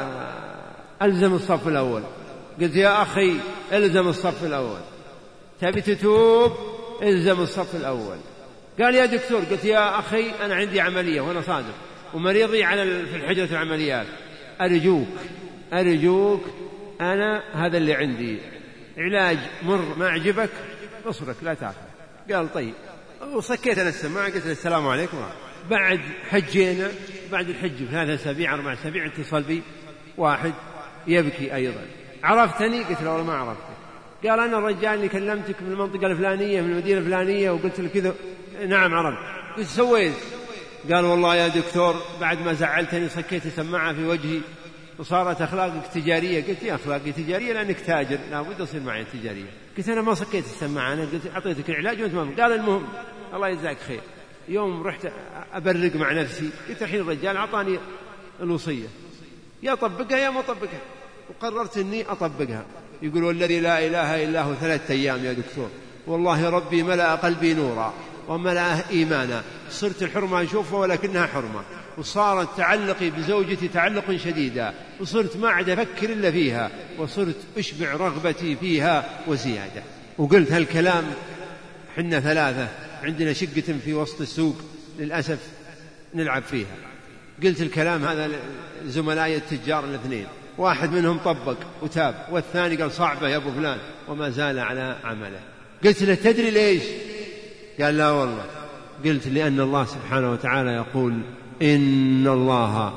ألزم الصف الأول؟ قلت يا أخي ألزم الصف الأول. تبي تتوب؟ ألزم الصف الأول. قال يا دكتور. قلت يا أخي أنا عندي عملية وأنا صادق ومريضي على في الحجرة العمليات، أرجوك أرجوك أنا هذا اللي عندي علاج مر ما عجبك اصرك لا تأخذ. قال طيب. وصكيت أنا السماعة قلت السلام عليكم. بعد حجينا، بعد الحج ثلاثة أسابيع أربع أسابيع اتصل بي واحد يبكي أيضا. عرفتني؟ قلت له ما عرفتك. قال أنا الرجال اللي كلمتك من المنطقة الفلانية من المدينة الفلانية وقلت له كذا. نعم عرفت. قلت سويت؟ قال والله يا دكتور بعد ما زعلتني صكيت السماعة في وجهي وصارت أخلاقك تجارية. قلت يا أخلاقي تجارية لأنك تاجر، لا بد أصير معي تجارية. قلت أنا ما صكيت السماعة، أنا قلت أعطيتك العلاج وأنت ما. قال المهم الله يجزاك خير. يوم رحت أبرق مع نفسي قلت الحين الرجال أعطاني الوصية يا طبقها يا ما طبقها، وقررت أني أطبقها. يقول والذي لا إله إلا هو ثلاثة أيام يا دكتور والله ربي ملأ قلبي نورا وملأه إيمانا، صرت الحرمة أشوفها ولكنها حرمة، وصارت تعلقي بزوجتي تعلق شديدا، وصرت ما عاد أفكر إلا فيها، وصرت أشبع رغبتي فيها وزيادة. وقلت هالكلام حنا ثلاثة عندنا شقة في وسط السوق للأسف نلعب فيها. قلت الكلام هذا زملائي التجار الاثنين، واحد منهم طبق وتاب، والثاني قال صعبة يا أبو فلان، وما زال على عمله. قلت له تدري ليش؟ قال لا والله. قلت لأن الله سبحانه وتعالى يقول إن الله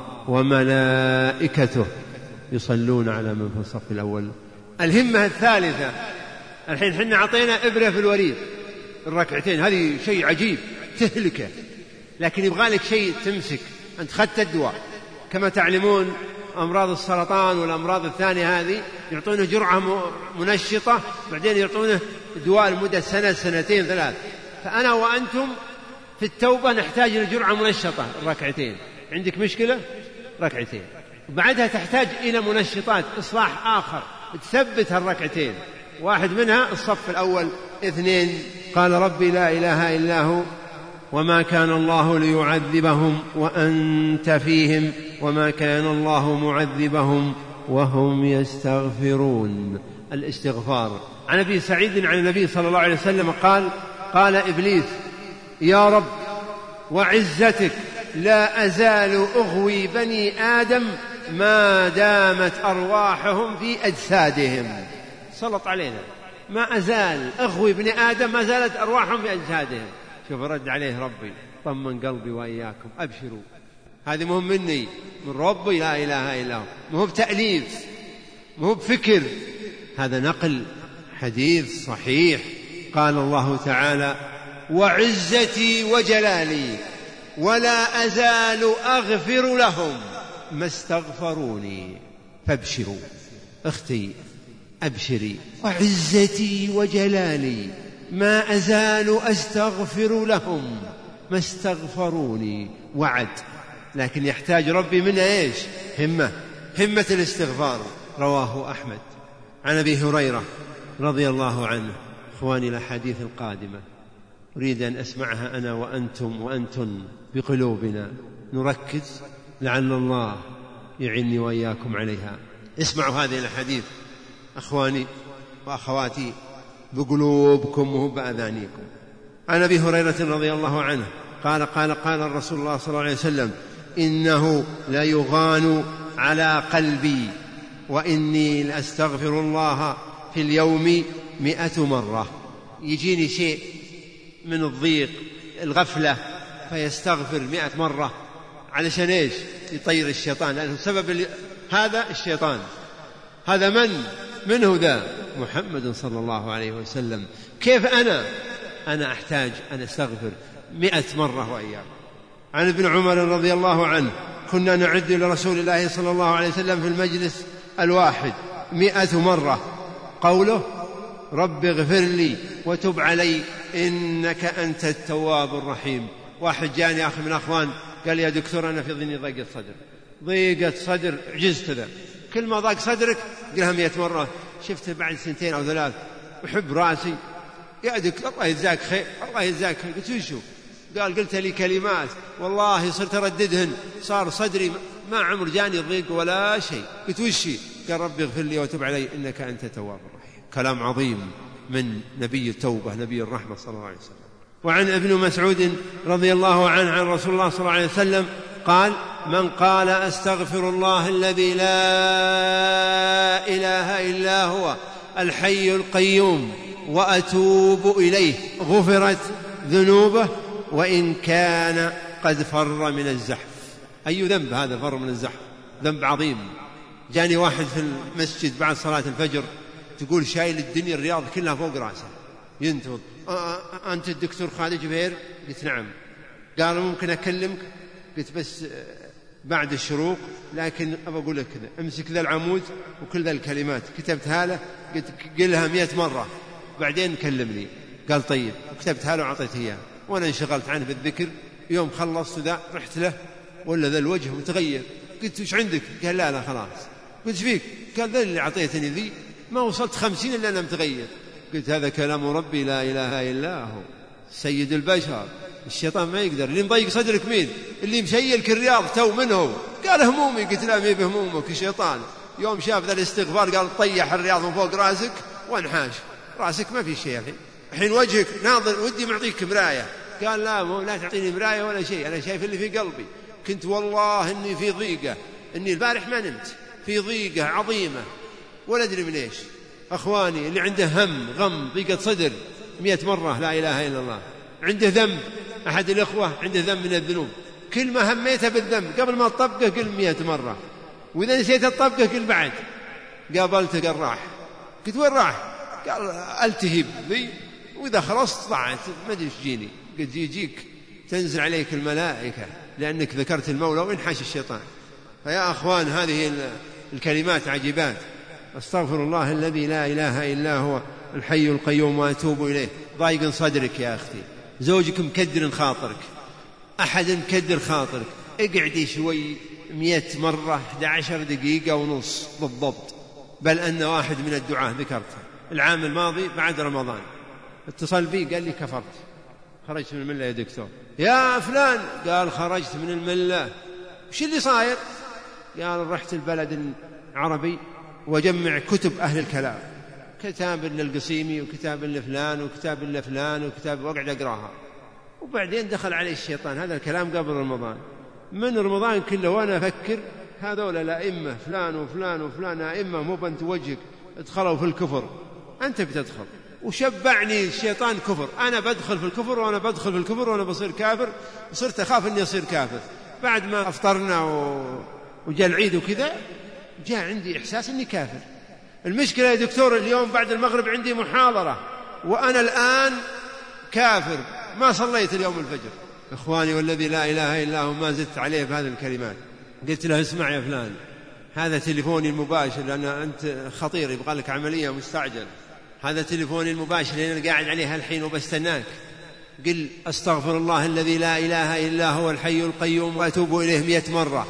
وملائكته يصلون على من في الصف الأول. الهمة الثالثة، الحين حنا عطينا إبرة في الوريد الركعتين، هذه شيء عجيب تهلكه، لكن يبغى لك شيء تمسك. أنت خدت الدواء كما تعلمون، أمراض السرطان والأمراض الثانية هذه يعطونه جرعة منشطة، بعدين يعطونه دواء لمدة سنة سنتين ثلاث. فأنا وأنتم في التوبة نحتاج لجرعة منشطة الركعتين. عندك مشكلة ركعتين، وبعدها تحتاج إلى منشطات إصلاح آخر تثبت الركعتين، واحد منها الصف الأول. اثنين قال ربي لا إله إلا هو وما كان الله ليعذبهم وأنت فيهم وما كان الله معذبهم وهم يستغفرون. الاستغفار. عن أبي سعيد عن النبي صلى الله عليه وسلم قال قال إبليس يا رب وعزتك لا أزال أغوي بني آدم ما دامت أرواحهم في أجسادهم. سلط علينا ما أزال أغوي بني آدم ما زالت أرواحهم في أجسادهم. شوف رد عليه ربي طمن قلبي وإياكم أبشروا، هذه مهم مني من ربي لا إله إلا هو، مو بتأليف مو بفكر، هذا نقل حديث صحيح. قال الله تعالى وعزتي وجلالي ولا أزال أغفر لهم ما استغفروني فابشروا. أختي أبشري، وعزتي وجلالي ما أزال أستغفر لهم ما استغفروني. وعد، لكن يحتاج ربي منها إيش؟ همة، همة الاستغفار. رواه أحمد. عن أبي هريرة رضي الله عنه. إخواني، الأحاديث القادمة أريد أن أسمعها أنا وأنتم وأنتن بقلوبنا، نركز لعل الله يعني وإياكم عليها. اسمعوا هذه الأحاديث أخواني وأخواتي بقلوبكم وهو بأذانيكم. عن أبي هريرة رضي الله عنه قال قال قال رسول الله صلى الله عليه وسلم: إنه لا يغان على قلبي وإني لأستغفر الله في اليوم مئة مرة. يجيني شيء من الضيق الغفلة فيستغفر مئة مرة علشان إيش؟ يطير الشيطان، لأنه سبب هذا الشيطان. هذا من؟ منه ذا؟ محمد صلى الله عليه وسلم. كيف أنا؟ أنا أحتاج أن أستغفر مئة مرة وإياكم. عن ابن عمر رضي الله عنه: كنا نعد لرسول الله صلى الله عليه وسلم في المجلس الواحد مئة مرة قوله: رب اغفر لي وتب علي إنك أنت التواب الرحيم. واحد جاني أخ من أخوان قال: يا دكتور أنا في ضني ضيقة صدر ضيقة صدر عجزت ذا. كل ما ضاق صدرك قلها مئة مرة. شفته بعد سنتين أو ثلاث أحب راسي. يا دكتور الله يجزاك خير، الله يجزاك خير. قلت: وشو؟ قال: قلت لي كلمات والله صرت أرددهن، صار صدري ما عمر جاني ضيق ولا شيء. قلت: وشي؟ قال: ربي اغفر لي وتب علي إنك أنت التواب الرحيم. كلام عظيم من نبي التوبة، نبي الرحمة صلى الله عليه وسلم. وعن ابن مسعود رضي الله عنه عن رسول الله صلى الله عليه وسلم قال: من قال أستغفر الله الذي لا إله إلا هو الحي القيوم وأتوب إليه غفرت ذنوبه وإن كان قد فر من الزحف. أي ذنب هذا؟ فر من الزحف، ذنب عظيم. جاني واحد في المسجد بعد صلاة الفجر تقول شايل الدنيا الرياض كلها فوق رأسه ينتظر. أنت الدكتور خالد جبير؟ قلت: نعم. قال: ممكن أكلمك؟ قلت: بس بعد الشروق، لكن أبى أقول لك كذا، امسك ذا العمود وكل ذا الكلمات كتبتها له، قلت قلها مئة مرة بعدين كلمني. قال: طيب. كتبتها له وعطيته إياه، وأنا انشغلت عنه بالذكر. يوم خلصت ذا رحت له ولا ذا الوجه متغير. قلت: وش عندك؟ قال: لا لا خلاص. قلت: فيك؟ قال: ذا اللي عطيتني ذي ما وصلت خمسين إلا أنا متغير. قلت: هذا كلام ربي لا إله إلا هو سيد البشر، الشيطان ما يقدر. اللي مضيق صدرك مين؟ اللي مشيلك الرياض تو منه. قال: همومي. قلت: لا مي بهمومك، الشيطان يوم شاف ذا الاستغفار قال: طيح الرياض من فوق راسك وانحاش راسك ما في شيء. الحين الحين وجهك ناظر، ودي معطيك مراية. قال: لا مو لا تعطيني مراية ولا شيء، أنا شايف اللي في قلبي. كنت والله إني في ضيقة، إني البارح ما نمت، في ضيقة عظيمة ولا أدري من إيش. أخواني، اللي عنده هم غم ضيقة صدر مئة مرة لا إله إلا الله. عنده ذنب، أحد الأخوة عنده ذنب من الذنوب، كل ما هميته بالذنب قبل ما تطبقه قل مئة مرة، وإذا نسيت تطبقه قل بعد. قابلته قال: راح. قلت: وين راح؟ قال: ألتهب بي وإذا خلصت طلعت ما أدري إيش جيني. قلت: يجيك تنزل عليك الملائكة لأنك ذكرت المولى وينحاش الشيطان. فيا أخوان، هذه الكلمات عجيبات. أستغفر الله الذي لا إله إلا هو الحي القيوم وأتوب إليه. ضايق صدرك يا أختي، زوجك مكدر خاطرك، أحد مكدر خاطرك، اقعدي شوي مئة مرة أحد عشر دقيقة ونص بالضبط. بل أن واحد من الدعاة ذكرته العام الماضي بعد رمضان اتصل بي قال لي: كفرت، خرجت من الملة يا دكتور. يا فلان، قال: خرجت من الملة. وش اللي صاير؟ قال: رحت البلد العربي وجمع كتب أهل الكلام، كتاب للقصيمي وكتاب لفلان وكتاب لفلان وكتاب، وقعد أقراها. وبعدين دخل عليه الشيطان. هذا الكلام قبل رمضان، من رمضان كله وأنا أفكر هذول الأئمة فلان وفلان وفلان أئمة مو بنت وجهك ادخلوا في الكفر، أنت بتدخل. وشبعني الشيطان كفر، أنا بدخل في الكفر وأنا بدخل في الكفر وأنا بصير كافر. وصرت أخاف أني أصير كافر. بعد ما أفطرنا و... وجاء العيد وكذا، جاء عندي إحساس أني كافر. المشكلة يا دكتور اليوم بعد المغرب عندي محاضرة وأنا الآن كافر، ما صليت اليوم الفجر. إخواني والذي لا إله إلا هو ما زدت عليه بهذه الكلمات. قلت له اسمع يا فلان، هذا تليفوني المباشر لأن أنت خطير يبغى لك عملية مستعجل، هذا تليفوني المباشر لأن أنا قاعد عليه الحين وبستناك، قل أستغفر الله الذي لا إله إلا هو الحي القيوم وأتوب إليه مئة مرة،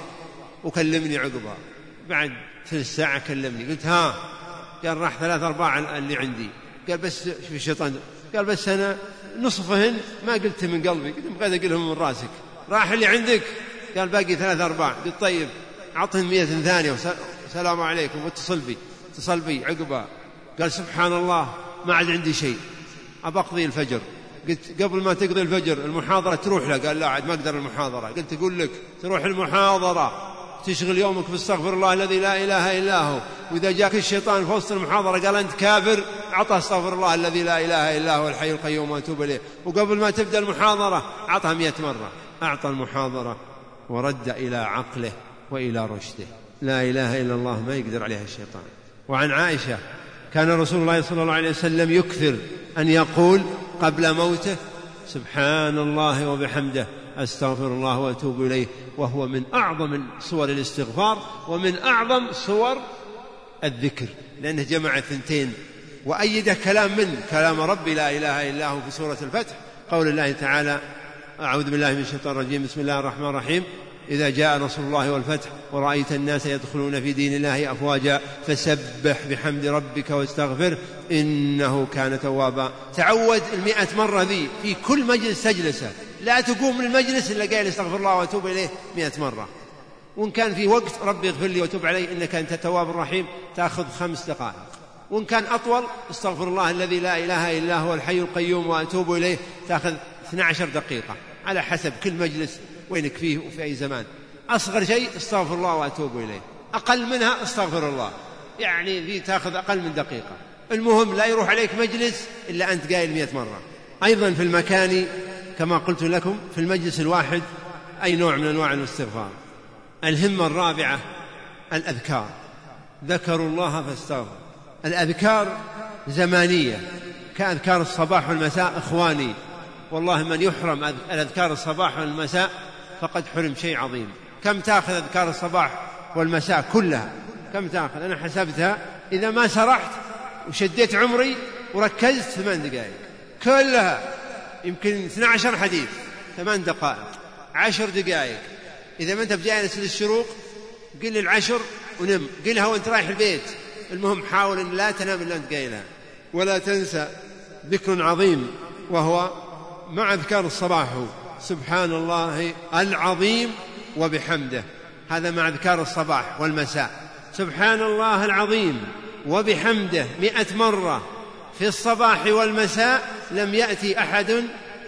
وكلمني عقبها. بعد ثلث ساعة كلمني، قلت ها؟ قال راح ثلاث أرباع اللي عندي. قال بس في الشيطان، قال بس أنا نصفهن ما قلت من قلبي، قلت بغيت أقولهم من راسك. راح اللي عندك؟ قال باقي ثلاث أرباع. قلت طيب أعطهم مئة ثانية والسلام عليكم واتصل بي. اتصل بي عقبها قال سبحان الله ما عاد عندي شيء أبى أقضي الفجر. قلت قبل ما تقضي الفجر المحاضرة تروح له. قال لا عاد ما أقدر المحاضرة. قلت أقول لك تروح المحاضرة تشغل يومك باستغفر الله الذي لا إله إلا هو، وإذا جاك الشيطان في وسط المحاضرة قال أنت كافر أعطه استغفر الله الذي لا إله إلا هو الحي القيوم وأتوب إليه، وقبل ما تبدأ المحاضرة أعطها مئة مرة. أعطى المحاضرة ورد إلى عقله وإلى رشده. لا إله إلا الله ما يقدر عليها الشيطان. وعن عائشة كان رسول الله صلى الله عليه وسلم يكثر أن يقول قبل موته سبحان الله وبحمده أستغفر الله وأتوب إليه، وهو من أعظم صور الاستغفار ومن أعظم صور الذكر، لأنه جمع الثنتين وأيده كلام من كلام ربي لا إله إلا هو في سورة الفتح، قول الله تعالى أعوذ بالله من الشيطان الرجيم بسم الله الرحمن الرحيم إذا جاء نصر الله والفتح ورأيت الناس يدخلون في دين الله أفواجا فسبح بحمد ربك واستغفر إنه كان توابا. تعود المئة مرة ذي في كل مجلس تجلسه، لا تقوم من المجلس إلا قايل استغفر الله وأتوب إليه مئة مرة. وإن كان في وقت ربي اغفر لي وتوب علي إنك أنت التواب الرحيم تأخذ خمس دقائق، وإن كان أطول استغفر الله الذي لا إله إلا هو الحي القيوم وأتوب إليه تأخذ اثنتي عشرة دقيقة على حسب كل مجلس وينك فيه وفي أي زمان. أصغر شيء استغفر الله وأتوب إليه، أقل منها استغفر الله، يعني ذي تأخذ أقل من دقيقة. المهم لا يروح عليك مجلس إلا أنت قايل مئة مرة. أيضا في المكان كما قلت لكم في المجلس الواحد أي نوع من أنواع الاستغفار. الهمة الرابعة الأذكار، ذكروا الله فاستغفر. الأذكار زمانية كأذكار الصباح والمساء. إخواني والله من يحرم الأذكار الصباح والمساء فقد حرم شيء عظيم. كم تأخذ أذكار الصباح والمساء كلها؟ كم تأخذ؟ أنا حسبتها إذا ما سرحت وشديت عمري وركزت ثمان دقائق كلها، يمكن اثني عشر حديث، ثمان دقائق، عشر دقائق. إذا ما أنت بجالس للشروق قل العشر ونم، قلها وانت رايح البيت. المهم حاول أن لا تنام إلا أنت قايلها. ولا تنسى ذكر عظيم وهو مع أذكار الصباح سبحان الله العظيم وبحمده، هذا مع أذكار الصباح والمساء. سبحان الله العظيم وبحمده مئة مرة في الصباح والمساء لم يأتي أحد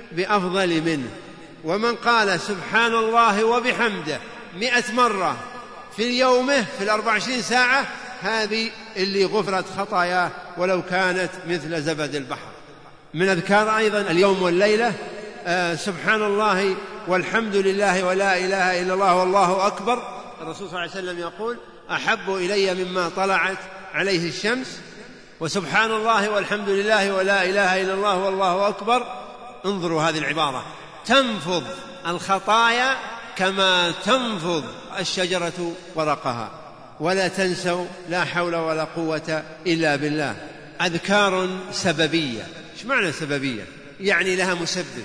بأفضل منه. ومن قال سبحان الله وبحمده مئة مرة في يومه في الأربع وعشرين ساعة هذه اللي غفرت خطاياه ولو كانت مثل زبد البحر. من أذكار أيضا اليوم والليلة آه سبحان الله والحمد لله ولا إله إلا الله والله أكبر. الرسول صلى الله عليه وسلم يقول أحب إلي مما طلعت عليه الشمس، وسبحان الله والحمد لله ولا إله إلا الله والله أكبر. انظروا هذه العبارة، تنفض الخطايا كما تنفض الشجرة ورقها. ولا تنسوا لا حول ولا قوة إلا بالله. أذكار سببية. إيش معنى سببية؟ يعني لها مسبب،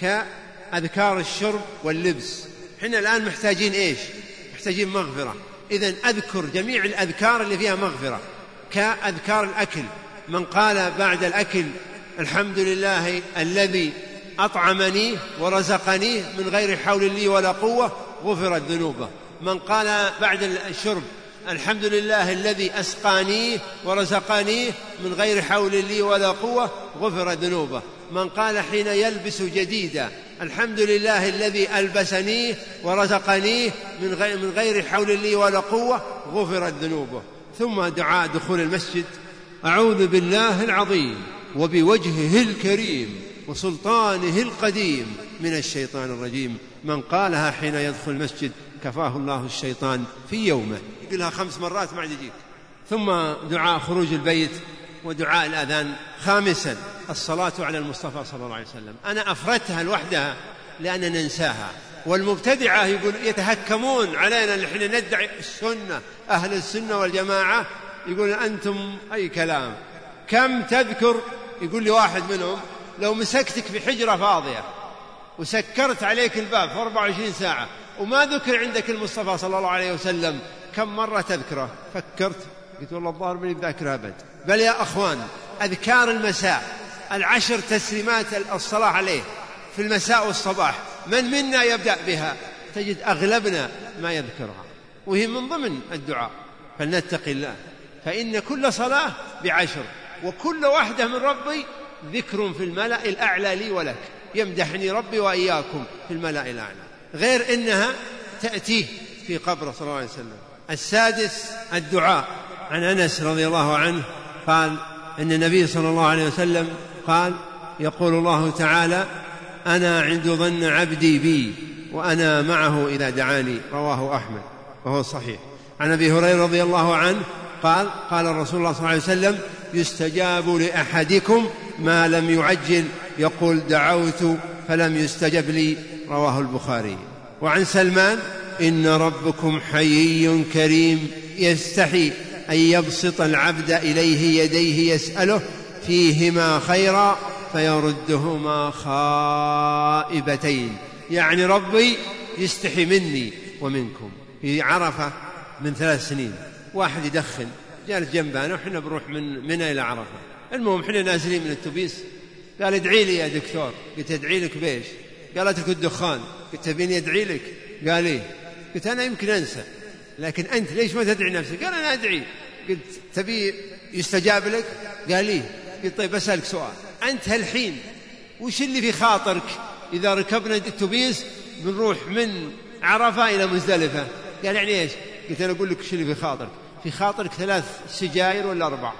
كأذكار الشرب واللبس. حنا الآن محتاجين إيش؟ محتاجين مغفرة، إذن أذكر جميع الأذكار اللي فيها مغفرة. كأذكار الأكل، من قال بعد الأكل الحمد لله الذي أطعمني ورزقني من غير حول لي ولا قوة غفرت ذنوبه. من قال بعد الشرب الحمد لله الذي أسقاني ورزقني من غير حول لي ولا قوة غفرت ذنوبه. من قال حين يلبس جديدا الحمد لله الذي ألبسني ورزقني من غير, من غير حول لي ولا قوة غفرت ذنوبه. ثم دعاء دخول المسجد، أعوذ بالله العظيم وبوجهه الكريم وسلطانه القديم من الشيطان الرجيم. من قالها حين يدخل المسجد كفاه الله الشيطان في يومه. يقولها خمس مرات ما عاد يجيك. ثم دعاء خروج البيت ودعاء الأذان. خامسا الصلاة على المصطفى صلى الله عليه وسلم. أنا أفردتها لوحدها لأننا ننساها، والمبتدعة يقول يتهكمون علينا نحن ندعي السنة، أهل السنة والجماعة، يقول أنتم أي كلام. كم تذكر، يقول لي واحد منهم لو مسكتك في حجرة فاضية وسكرت عليك الباب في أربعة وعشرين ساعة وما ذكر عندك المصطفى صلى الله عليه وسلم، كم مرة تذكره؟ فكرت؟ قلت والله الظاهر مني بذاكرها أبد. بل يا أخوان، أذكار المساء العشر تسليمات الصلاة عليه في المساء والصباح، من منا يبدأ بها؟ تجد أغلبنا ما يذكرها، وهي من ضمن الدعاء. فلنتقي الله، فإن كل صلاة بعشر، وكل واحدة من ربي ذكر في الملأ الأعلى لي ولك، يمدحني ربي وإياكم في الملأ الأعلى، غير إنها تأتيه في قبره صلى الله عليه وسلم. السادس الدعاء. عن أنس رضي الله عنه قال إن النبي صلى الله عليه وسلم قال: يقول الله تعالى: أنا عند ظن عبدي بي وأنا معه إذا دعاني. رواه أحمد وهو صحيح. عن أبي هريرة رضي الله عنه قال: قال الرسول الله صلى الله عليه وسلم: يستجاب لأحدكم ما لم يعجل، يقول: دعوت فلم يستجب لي. رواه البخاري. وعن سلمان: إن ربكم حيي كريم يستحي أن يبسط العبد إليه يديه يسأله فيهما خيرا فيردهما خائبتين. يعني ربي يستحي مني ومنكم. في عرفة من ثلاث سنين واحد يدخن، جالس جنبنا وحنا بروح من منى إلى عرفة. المهم حنا نازلين من التوبيس، قال: ادعي لي يا دكتور. قلت: ادعي لك بيش؟ قال: اترك الدخان. قلت: تبيني ادعي لك؟ قال: ايه. قلت: انا يمكن انسى، لكن انت ليش ما تدعي نفسك؟ قال: انا ادعي. قلت: تبي يستجاب لك؟ قال: لي. قلت: طيب بسألك سؤال، انت هالحين وش اللي في خاطرك اذا ركبنا التوبيس بنروح من عرفة الى مزدلفة؟ قال: يعني ايش؟ قلت: انا اقول لك وش اللي في خاطرك. في خاطرك ثلاث سجاير ولا اربع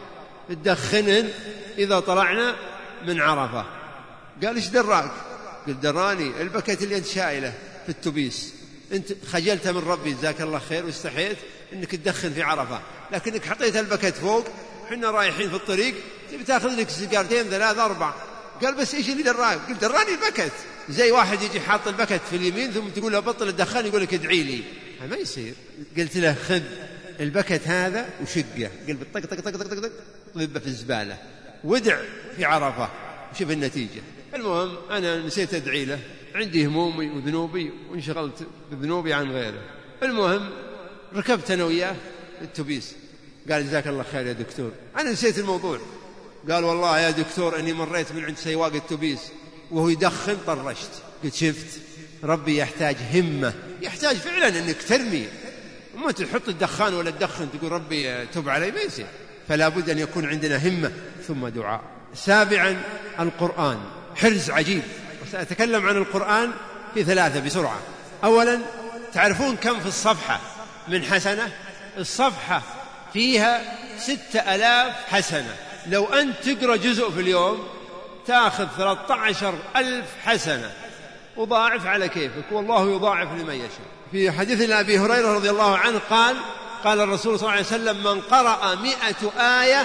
تدخنهن اذا طلعنا من عرفة. قال: ايش دراك؟ قلت: دراني البكت اللي انت شايله في التوبيس، انت خجلت من ربي جزاك الله خير واستحيت انك تدخن في عرفة، لكنك حطيت البكت فوق، حنا رايحين في الطريق تبي تاخذ لك سيجارتين ثلاث اربع. قال: بس ايش اللي دراك؟ قلت: دراني البكت. زي واحد يجي حاط البكت في اليمين ثم تقول له بطل الدخان، يقول لك ادعي لي، ما يصير. قلت له: خذ البكت هذا وشقه، قلب طق طق طق طق طق طق في الزبالة ودع في عرفة وشوف النتيجة. المهم أنا نسيت أدعي له، عندي همومي وذنوبي وانشغلت بذنوبي عن غيره. المهم ركبت أنا وياه التوبيس. قال: جزاك الله خير يا دكتور، أنا نسيت الموضوع. قال: والله يا دكتور أني مريت من عند سواق التوبيس وهو يدخن طرشت. قلت: شفت ربي يحتاج همة، يحتاج فعلا أنك ترمي، وما تحط الدخان ولا تدخن تقول ربي تب علي، ما يصير. فلا بد أن يكون عندنا همة ثم دعاء. سابعا القرآن، حرز عجيب. وسأتكلم عن القرآن في ثلاثة بسرعة. أولا، تعرفون كم في الصفحة من حسنة؟ الصفحة فيها ستة ألاف حسنة. لو أنت تقرأ جزء في اليوم تأخذ ثلاثة عشر ألف حسنة، وضاعف على كيفك، والله يضاعف لمن يشاء. في حديث أبي هريرة رضي الله عنه قال: قال الرسول صلى الله عليه وسلم: من قرأ مئة آية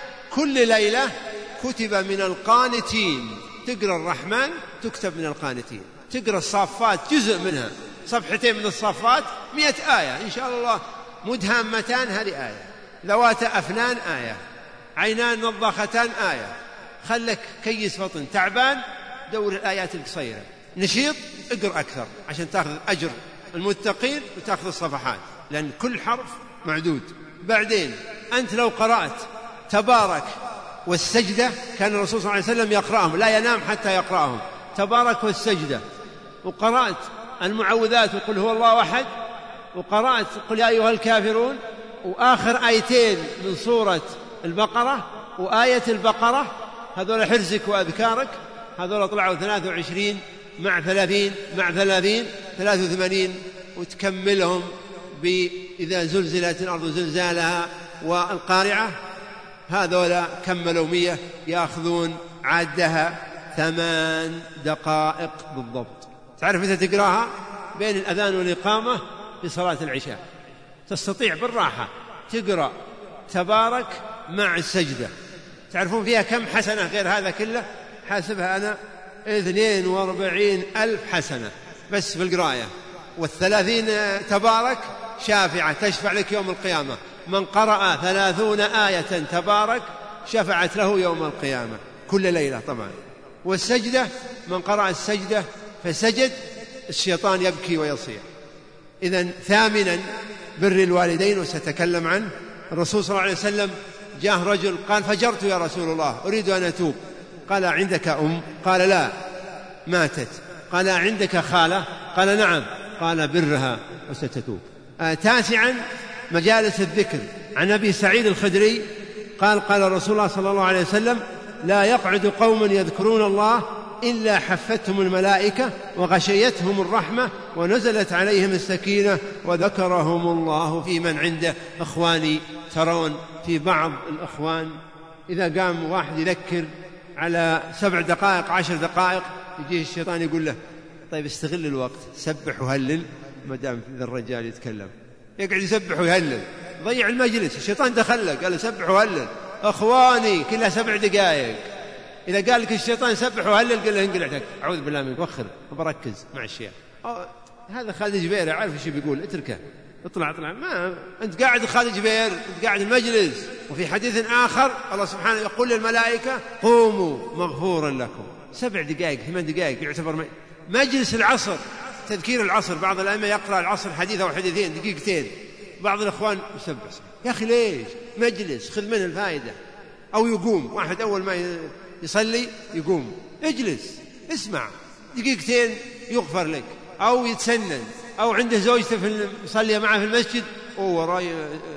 كل ليلة كتب من القانتين. تقرأ الرحمن تكتب من القانتين. تقرأ الصافات جزء منها، صفحتين من الصافات مئة آية إن شاء الله. مدهامتان هذه آية، ذوات أفنان آية، عينان نضاختان آية. خلك كيس بطن تعبان، دور الآيات القصيرة. نشيط، اقرأ أكثر عشان تأخذ أجر المتقين وتأخذ الصفحات، لأن كل حرف معدود. بعدين أنت لو قرأت تبارك والسجدة، كان الرسول صلى الله عليه وسلم يقرأهم، لا ينام حتى يقرأهم، تبارك والسجدة، وقرأت المعوذات وقل هو الله أحد، وقرأت قل يا أيها الكافرون، وآخر آيتين من سورة البقرة وآية البقرة، هذول حرزك وأذكارك. هذول طلعوا ثلاثة وعشرين مع ثلاثين مع ثلاثين ثلاثة وثمانين، وتكملهم بإذا زلزلت الأرض زلزالها والقارعة. هذولا كملوا مية، يأخذون عادها ثمان دقائق بالضبط. تعرف إذا تقراها بين الأذان والإقامة في صلاة العشاء تستطيع بالراحة تقرأ تبارك مع السجدة. تعرفون فيها كم حسنة غير هذا كله؟ حاسبها أنا اثنين واربعين ألف حسنة بس في القراية، والثلاثين تبارك شافعة تشفع لك يوم القيامة. من قرأ ثلاثون آية تبارك شفعت له يوم القيامة كل ليلة طبعا. والسجدة من قرأ السجدة فسجد الشيطان يبكي ويصيح. إذن ثامنا بر الوالدين، وستكلم عنه. الرسول صلى الله عليه وسلم جاء رجل قال فجرت يا رسول الله أريد أن أتوب. قال عندك أم؟ قال لا ماتت. قال عندك خالة؟ قال نعم. قال برها وستتوب. آه تاسعا مجالس الذكر. عن أبي سعيد الخدري قال قال رسول الله صلى الله عليه وسلم لا يقعد قوم يذكرون الله إلا حفتهم الملائكة وغشيتهم الرحمة ونزلت عليهم السكينة وذكرهم الله في من عنده. أخواني ترون في بعض الأخوان إذا قام واحد يذكر على سبع دقائق عشر دقائق يجيه الشيطان يقول له طيب استغل الوقت سبح وهلل. ما دام ذا الرجال يتكلم يقعد يسبح ويهلل ضيع المجلس. الشيطان دخل له قال سبح وهلل. أخواني كلها سبع دقائق. إذا قال لك الشيطان سبح وهلل قال له انقلعتك أعوذ بالله منك وخر وبركز مع الشيخ. هذا خالد جبير عارف ايش بيقول اتركه اطلع اطلع. ما أنت قاعد خالد جبير أنت قاعد المجلس. وفي حديث آخر الله سبحانه يقول للملائكة قوموا مغفورا لكم. سبع دقائق ثمان دقائق يعتبر مجلس العصر تذكير العصر. بعض الأئمة يقرأ العصر حديث أو حديثين دقيقتين. بعض الإخوان يسبح يا أخي ليش مجلس خذ منه الفائدة. أو يقوم واحد أول ما يصلي يقوم اجلس اسمع دقيقتين يغفر لك. أو يتسنن أو عنده زوجته في يصلي معه في المسجد وراي.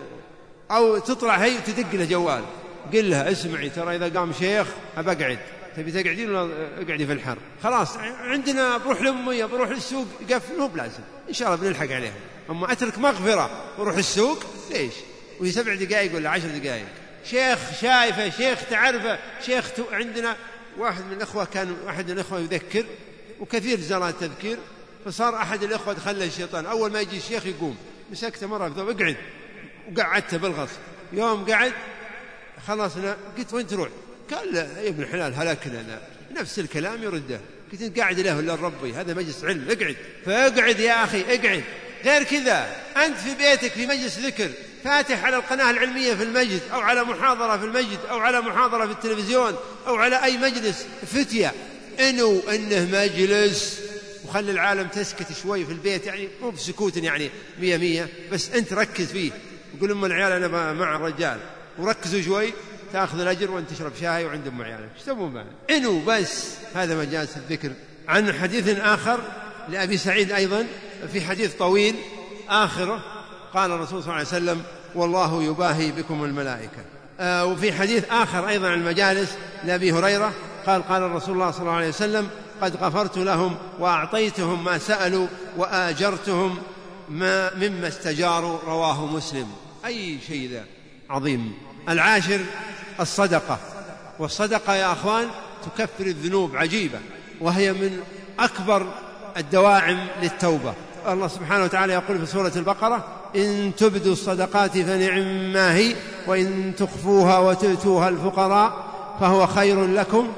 أو تطلع هي تدق له جوال قل لها اسمعي ترى إذا قام شيخ أبقعد تبي تقعدين ولا اقعدي في الحر خلاص عندنا بروح لأمي بروح للسوق قفل مو بلازم إن شاء الله بنلحق عليها. أما أترك مغفرة وروح السوق ليش؟ وهي سبع دقائق ولا عشر دقائق. شيخ شايفه شيخ تعرفه شيخ عندنا واحد من الأخوة كان واحد من الأخوة يذكر وكثير زرات تذكير فصار أحد الأخوة دخله الشيطان أول ما يجي الشيخ يقوم مسكته مرة اقعد وقعدته بالغصب. يوم قعد خلصنا قلت وين تروح؟ قال لا يا ابن الحلال هلكنا. نفس الكلام يرده. قلت قاعد له ولا ربي هذا مجلس علم اقعد. فاقعد يا أخي اقعد. غير كذا أنت في بيتك في مجلس ذكر فاتح على القناة العلمية في المسجد أو على محاضرة في المسجد أو على محاضرة في التلفزيون أو على أي مجلس فتية إنه إنه مجلس وخلي العالم تسكت شوي في البيت يعني مو بسكوت يعني مية مية بس أنت ركز فيه وقول أم العيال أنا مع الرجال وركزوا شوي تأخذ الأجر وأنت تشرب شاي وعند أم عيالك ايش تبون بعد إنه بس. هذا مجالس الذكر. عن حديث آخر لأبي سعيد أيضا في حديث طويل آخره قال الرسول صلى الله عليه وسلم والله يباهي بكم الملائكة. آه وفي حديث آخر أيضا عن المجالس لأبي هريرة قال قال الرسول الله صلى الله عليه وسلم قد غفرت لهم وأعطيتهم ما سألوا وآجرتهم ما مما استجاروا. رواه مسلم. أي شيء ذا عظيم. العاشر الصدقة. والصدقة يا أخوان تكفر الذنوب عجيبة وهي من أكبر الدواعم للتوبة. الله سبحانه وتعالى يقول في سورة البقرة إن تبدوا الصدقات فنعم ما هي وإن تخفوها وتؤتوها الفقراء فهو خير لكم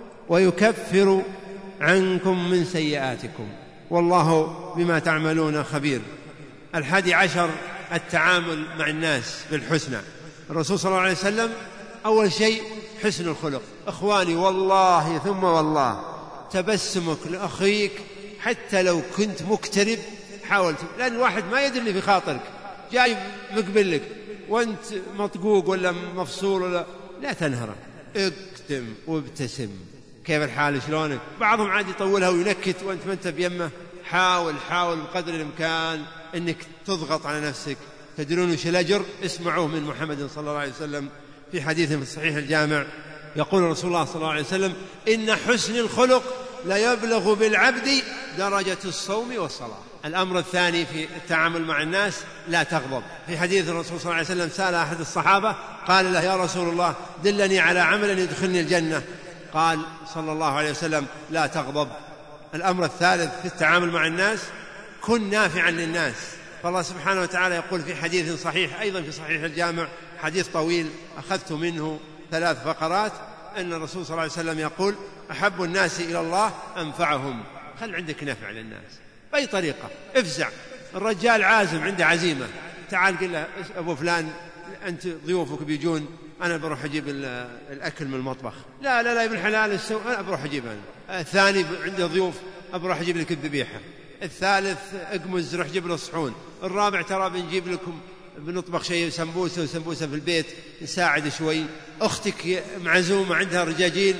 ويكفر عنكم من سيئاتكم والله بما تعملون خبير. الحادي عشر التعامل مع الناس بالحسنى. الرسول صلى الله عليه وسلم أول شيء حسن الخلق. أخواني والله ثم والله تبسمك لأخيك حتى لو كنت مكترب حاول، لأن الواحد ما يدري اللي في خاطرك جاي مقبل لك وانت مطقوق ولا مفصول ولا لا تنهره. اكتم وابتسم كيف الحال شلونك. بعضهم عاد يطولها وينكت وانت ما انت بيمه. حاول حاول بقدر الإمكان انك تضغط على نفسك. تدرون وش الأجر؟ اسمعوه من محمد صلى الله عليه وسلم في حديث في الصحيح الجامع يقول رسول الله صلى الله عليه وسلم إن حسن الخلق لا يبلغ بالعبد درجة الصوم والصلاة. الأمر الثاني في التعامل مع الناس لا تغضب. في حديث الرسول صلى الله عليه وسلم سأل أحد الصحابة قال له يا رسول الله دلني على عمل يدخلني الجنة. قال صلى الله عليه وسلم لا تغضب. الأمر الثالث في التعامل مع الناس كن نافعا للناس. فالله سبحانه وتعالى يقول في حديث صحيح أيضا في صحيح الجامع حديث طويل أخذت منه ثلاث فقرات أن الرسول صلى الله عليه وسلم يقول أحب الناس إلى الله أنفعهم. خل عندك نفع للناس. بأي طريقة. افزع. الرجال عازم عنده عزيمة، تعال قل له أبو فلان أنت ضيوفك بيجون، أنا بروح أجيب الأكل من المطبخ. لا لا لا ابن حلال السو... أنا بروح أجيب أنا. الثاني عنده ضيوف، بروح أجيب لك الذبيحة. الثالث اقمز روح جيب له الصحون. الرابع ترى بنجيب لكم بنطبخ شيء سمبوسة وسمبوسة في البيت نساعد شوي. أختك معزومة عندها رجاجيل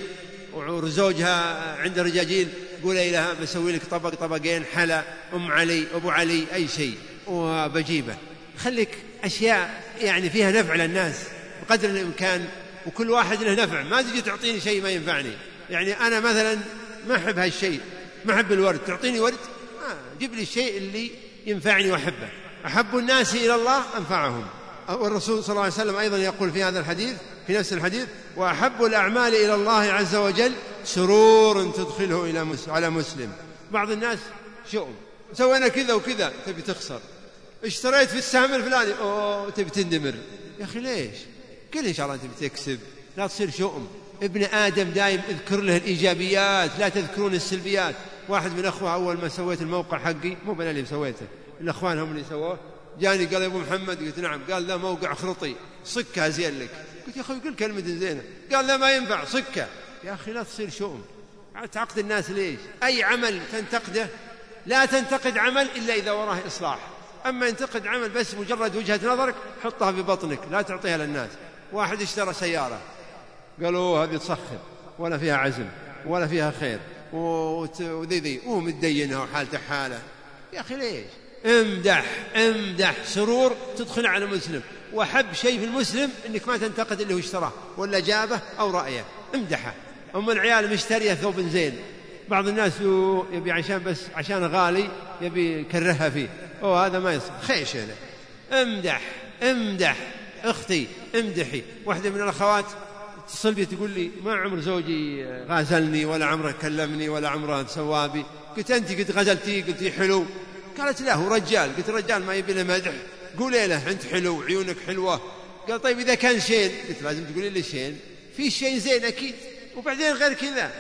وزوجها عنده رجاجيل، قولي لها بسوي لك طبق طبقين حلا أم علي أبو علي أي شيء وبجيبه. خليك أشياء يعني فيها نفع للناس بقدر الإمكان، وكل واحد له نفع. ما تجي تعطيني شيء ما ينفعني. يعني أنا مثلا ما أحب هالشيء، ما أحب الورد، تعطيني ورد؟ آه جيب لي الشيء اللي ينفعني وأحبه. أحب الناس إلى الله أنفعهم. والرسول صلى الله عليه وسلم أيضا يقول في هذا الحديث في نفس الحديث: وأحب الأعمال إلى الله عز وجل سرور تدخله إلى على مسلم. بعض الناس شؤم، سوينا كذا وكذا تبي تخسر، اشتريت في السهم الفلاني أوه تبي تندمر. يا أخي ليش؟ قل إن شاء الله تبي تكسب، لا تصير شؤم. ابن آدم دائم اذكر له الإيجابيات لا تذكرون السلبيات. واحد من أخوة أول ما سويت الموقع حقي، مو بنا اللي سويته، الأخوان هم اللي سووه، جاني قال يا أبو محمد، قلت نعم. قال لا موقع خرطي، صكها زين لك. قلت يا أخي قل كلمة زينة. قال لا ما ينفع صكها. يا أخي لا تصير شؤم، تعقد الناس ليش؟ أي عمل تنتقده لا تنتقد عمل إلا إذا وراه إصلاح. أما ينتقد عمل بس مجرد وجهة نظرك حطها في بطنك لا تعطيها للناس. واحد اشترى سيارة قالوا هذه تصخر ولا فيها عزم ولا فيها خير وذي ذي ومتدينها وحالته حالة. يا أخي ليش؟ امدح امدح سرور تدخل على مسلم. وحب شيء في المسلم انك ما تنتقد اللي هو اشتراه ولا جابه او رأيه، امدحه. أم العيال مشتريه ثوب زين، بعض الناس يبي عشان بس عشان غالي يبي يكرهها فيه، أوه هذا ما يصير، خيش له. امدح امدح اختي امدحي. واحدة من الأخوات اتصل بي تقول لي ما عمر زوجي غازلني ولا عمره كلمني ولا عمره سوابي. قلت أنت قلت غزلتي؟ قلت لي حلو. قالت لا هو رجال. قلت رجال ما يبي له مدح، قولي له أنت حلو عيونك حلوة. قال طيب إذا كان شين؟ قلت لازم تقولي لي شين، في شيء زين أكيد وبعدين غير كذا.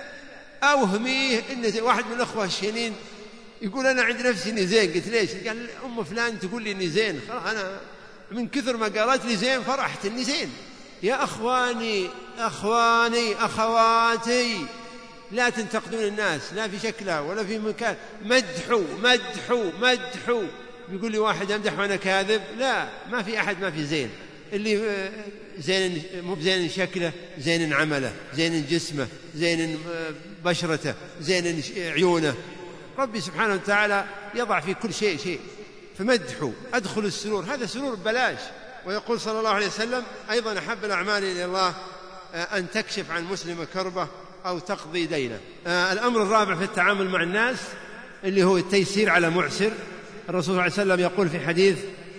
أوهميه إن واحد من الأخوة الشينين يقول أنا عند نفسي إني زين. قلت ليش؟ قال أم فلان تقول لي إني زين، خلاص أنا من كثر ما قالت لي زين فرحت إني زين. يا أخواني أخواني أخواتي لا تنتقدون الناس لا في شكلها ولا في مكان. مدحوا مدحوا مدحوا. بيقول لي واحد أمدح وأنا كاذب؟ لا، ما في أحد ما في زين. اللي زين مو بزين شكله، زين عمله، زين جسمه، زين بشرته، زين عيونه. ربي سبحانه وتعالى يضع في كل شيء شيء. فمدحوا أدخل السرور، هذا سرور بلاش. ويقول صلى الله عليه وسلم أيضا أحب الأعمال إلى الله أن تكشف عن مسلم كربة أو تقضي دينه. الأمر الرابع في التعامل مع الناس اللي هو التيسير على معسر. الرسول صلى الله عليه وسلم يقول في حديث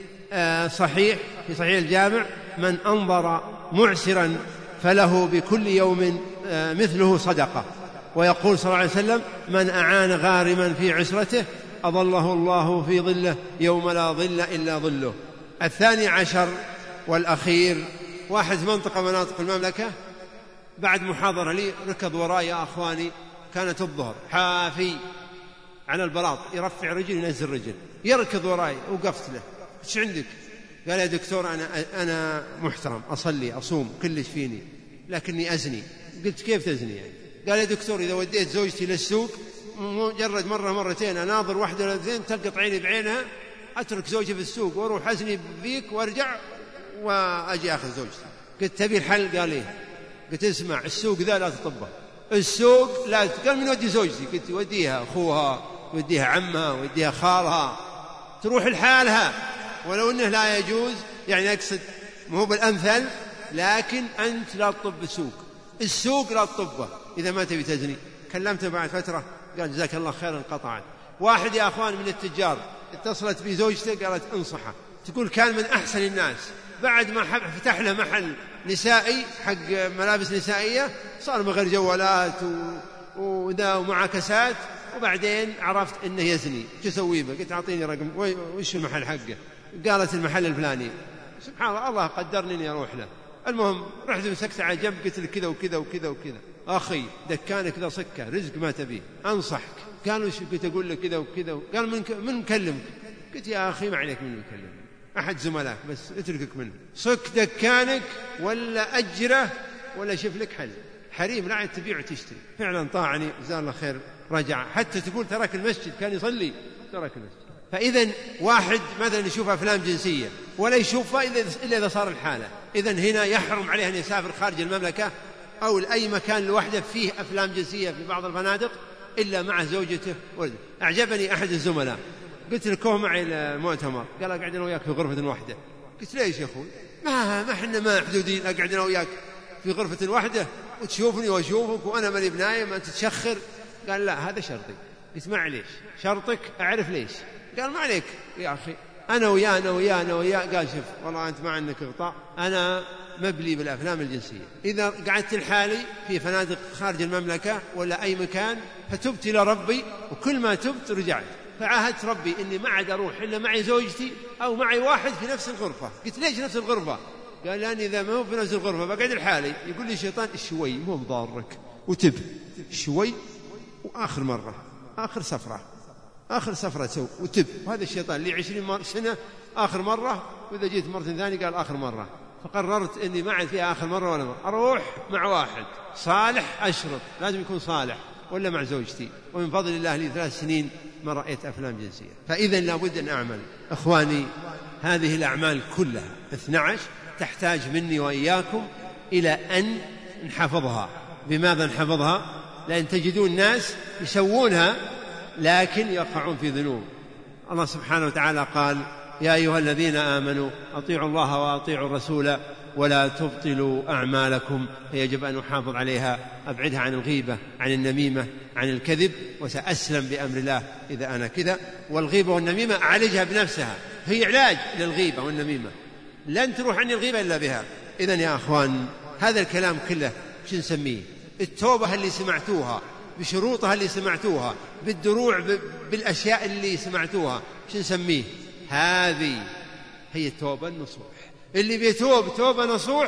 صحيح في صحيح الجامع: من أنظر معسرا فله بكل يوم مثله صدقة. ويقول صلى الله عليه وسلم: من أعان غارما في عسرته أظله الله في ظله يوم لا ظل إلا ظله. الثاني عشر والأخير، واحد في منطقة مناطق المملكة بعد محاضرة لي ركض وراي يا أخواني، كانت الظهر حافي على البلاط، يرفع رجل ينزل رجل، يركض وراي. وقفت له: ايش عندك؟ قال: يا دكتور أنا أنا محترم، أصلي أصوم كلش فيني، لكني أزني. قلت: كيف تزني يعني؟ قال: يا دكتور إذا وديت زوجتي للسوق مجرد مرة مرتين أناظر واحدة ولا اثنين تلقط عيني بعينها، أترك زوجي في السوق وأروح أزني بذيك وأرجع وأجي أخذ زوجتي. قلت: تبي الحل؟ قال: إيه. قلت: اسمع، السوق ذا لا تطبه، السوق لا. قال: من ودي زوجتي؟ قلت: وديها أخوها، وديها عمها، وديها خالها، تروح لحالها، ولو أنه لا يجوز يعني أقصد مو بالأمثل، لكن أنت لا تطب السوق، السوق لا تطبه إذا ما تبي تزني. كلمته بعد فترة قال: جزاك الله خيرا، انقطعت. واحد يا أخوان من التجار اتصلت بزوجته قالت: انصحه، تقول كان من أحسن الناس، بعد ما فتح له محل نسائي حق ملابس نسائية صار من غير جوالات وذا ومعاكسات، وبعدين عرفت انه يزني. شو اسوي به؟ قلت: اعطيني رقم. وش المحل حقه؟ قالت: المحل الفلاني. سبحان الله، الله قدرني اني اروح له. المهم رحت مسكت على جنب، قلت له كذا وكذا وكذا وكذا. اخي دكانك ذا سكه، رزق ما تبيه، انصحك قالوا شو؟ قلت أقول لك كذا وكذا. قال من من مكلمك؟ قلت يا أخي ما عليك من يكلمني، أحد زملائك بس اتركك منه، صك دكانك ولا أجره ولا شوف لك حل. حريم لا تبيع وتشتري. فعلا طاعني جزاه الله خير، رجع حتى تقول ترك المسجد، كان يصلي ترك المسجد. فإذا واحد مثلا يشوف أفلام جنسية ولا يشوفها إلا إذا صار الحالة، إذن هنا يحرم عليه أن يسافر خارج المملكة أو لأي مكان لوحده فيه أفلام جنسية في بعض الفنادق إلا مع زوجته ولده. أعجبني أحد الزملاء، قلت لكم معي المؤتمر، قال أقعدنا وياك في غرفة واحدة. قلت ليش يا أخوي؟ ما ما إحنا ما محدودين، أقعدنا وياك في غرفة واحدة وتشوفني وأشوفك وأنا ماني بنايم أنت تشخر. قال لا هذا شرطي. قلت معليش شرطك أعرف ليش. قال ما عليك يا أخي، أنا وياه أنا وياه أنا وياه. قال شوف والله أنت ما عندك غطاء، أنا مبلي بالأفلام الجنسية، إذا قعدت لحالي في فنادق خارج المملكة ولا أي مكان فتبت إلى ربي، وكل ما تبت رجعت، فعاهدت ربي إني ما عاد أروح إلا معي زوجتي أو معي واحد في نفس الغرفة. قلت ليش نفس الغرفة؟ قال لأني إذا ما هو في نفس الغرفة بقعد لحالي يقول لي الشيطان شوي مو مضارك وتب شوي، وآخر مرة آخر سفرة آخر سفرة سو وتب، وهذا الشيطان لي عشرين سنة آخر مرة، وإذا جيت مرة ثانية قال آخر مرة. فقررت إني ما عاد فيها آخر مرة ولا مرة، أروح مع واحد صالح أشرط، لازم يكون صالح، ولا مع زوجتي. ومن فضل الله لي ثلاث سنين ما رأيت أفلام جنسية. فإذا لابد أن أعمل. أخواني هذه الأعمال كلها اثني عشر تحتاج مني وإياكم إلى أن نحفظها. بماذا نحفظها؟ لأن تجدون الناس يسوونها لكن يقعون في ذنوب. الله سبحانه وتعالى قال يا أيها الذين آمنوا أطيعوا الله وأطيعوا الرسول ولا تبطلوا أعمالكم. فيجب أن نحافظ عليها، أبعدها عن الغيبة، عن النميمة، عن الكذب، وسأسلم بأمر الله إذا أنا كذا. والغيبة والنميمة أعالجها بنفسها، هي علاج للغيبة والنميمة، لن تروح عني الغيبة إلا بها. إذن يا أخوان هذا الكلام كله شو نسميه؟ التوبة اللي سمعتوها بشروطها اللي سمعتوها بالدروع بالأشياء اللي سمعتوها شو نسميه؟ هذه هي التوبة النصوح. اللي بيتوب توبة نصوح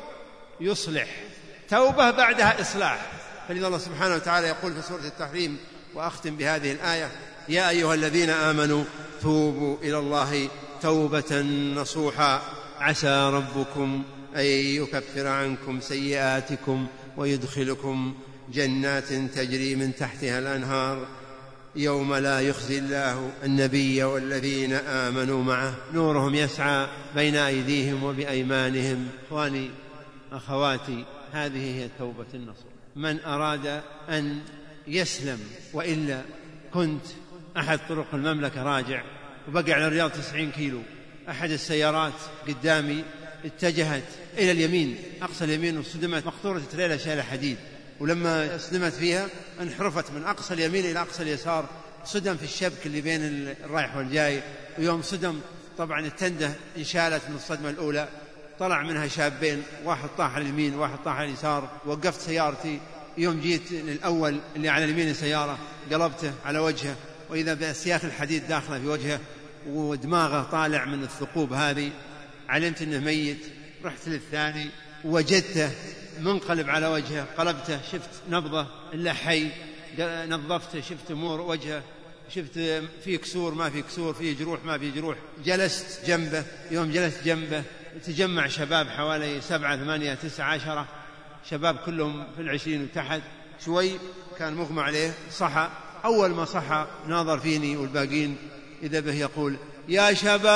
يصلح، توبة بعدها إصلاح. فلذا الله سبحانه وتعالى يقول في سورة التحريم، وأختم بهذه الآية: يا أيها الذين آمنوا توبوا إلى الله توبة نصوحا عسى ربكم أن يكفر عنكم سيئاتكم ويدخلكم جنات تجري من تحتها الأنهار يوم لا يخزي الله النبي والذين آمنوا معه نورهم يسعى بين أيديهم وبأيمانهم. إخواني أخواتي هذه هي توبة النصوح. من أراد أن يسلم، وإلا كنت أحد طرق المملكة راجع وبقى على الرياض تسعين كيلو، أحد السيارات قدامي اتجهت إلى اليمين أقصى اليمين وصدمت مقطورة تريلا شايلة حديد، ولما صدمت فيها انحرفت من أقصى اليمين إلى أقصى اليسار، صدم في الشبك اللي بين الرايح والجاي. ويوم صدم طبعا التندة انشالت من الصدمة الأولى، طلع منها شابين، واحد طاح على اليمين واحد طاح على اليسار. وقفت سيارتي، يوم جيت للأول اللي على اليمين السيارة قلبته على وجهه، وإذا بسياخ الحديد داخله في وجهه ودماغه طالع من الثقوب هذه. علمت أنه ميت. رحت للثاني وجدته منقلب على وجهه، قلبته شفت نبضه إلا حي، نظفته شفت أمور وجهه، شفت فيه كسور ما فيه كسور، فيه جروح ما فيه جروح. جلست جنبه، يوم جلست جنبه تجمع شباب حوالي سبعة ثمانية تسعة عشرة شباب كلهم في العشرين وتحت. شوي كان مغمى عليه، صحى. أول ما صحى ناظر فيني والباقين، إذا به يقول يا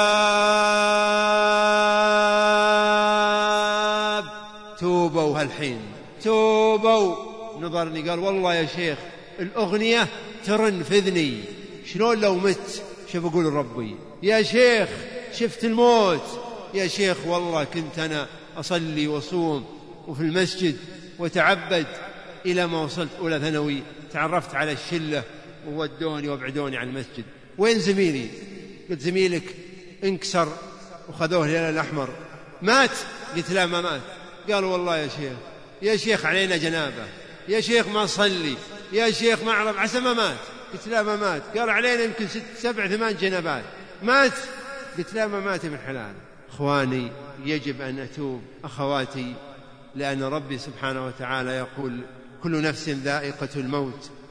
شباب توبوا هالحين توبوا. نظرني قال والله يا شيخ الأغنية ترن في ذني، شلون لو مت شوف أقول ربي. يا شيخ شفت الموت. يا شيخ والله كنت أنا أصلي وصوم وفي المسجد وتعبد إلى ما وصلت أولى ثانوي، تعرفت على الشلة وودوني وابعدوني عن المسجد. وين زميلي؟ قلت زميلك انكسر وخذوه الهلال الأحمر مات. قلت لا ما مات. قالوا والله يا شيخ يا شيخ علينا جنابة، يا شيخ ما صلي، يا شيخ ما أعرف عسى ما مات. قلت لا ما مات. قال علينا يمكن ست سبع ثمان جنابات مات. قلت لا ما مات من حلال. إخواني يجب أن أتوب. أخواتي، لأن ربي سبحانه وتعالى يقول كل نفس ذائقة الموت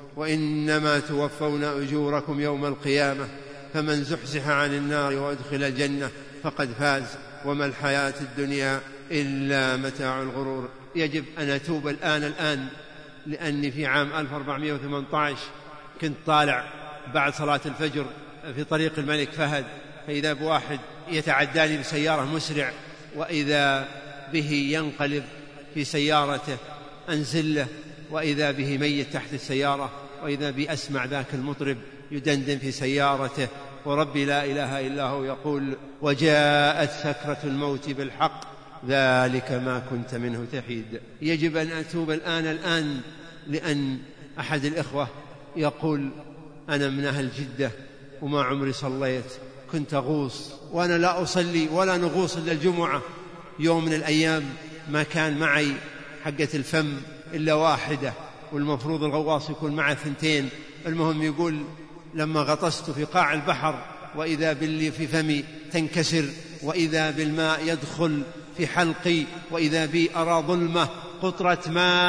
وإنما توفون أجوركم يوم القيامة فمن زحزح عن النار وأدخل الجنة فقد فاز وما الحياة الدنيا إلا متاع الغرور. يجب أن أتوب الآن الآن لأني في عام ألف وأربعمائة وثمانية عشر كنت طالع بعد صلاة الفجر في طريق الملك فهد، فإذا بواحد يتعداني بسيارة مسرع، وإذا به ينقلب في سيارته أنزله، وإذا به ميت تحت السيارة، وإذا بي أسمع ذاك المطرب يدندن في سيارته وربي لا إله إلا هو يقول وجاءت سكرة الموت بالحق ذلك ما كنت منه تحيد. يجب أن أتوب الآن الآن، لأن أحد الإخوة يقول أنا من أهل جدة وما عمري صليت، كنت أغوص وأنا لا أصلي ولا نغوص إلا الجمعة. يوم من الأيام ما كان معي حقة الفم إلا واحدة، والمفروض الغواص يكون معه ثنتين. المهم يقول لما غطست في قاع البحر وإذا باللي في فمي تنكسر، وإذا بالماء يدخل في حلقي، وإذا بي أرى ظلمة قطرة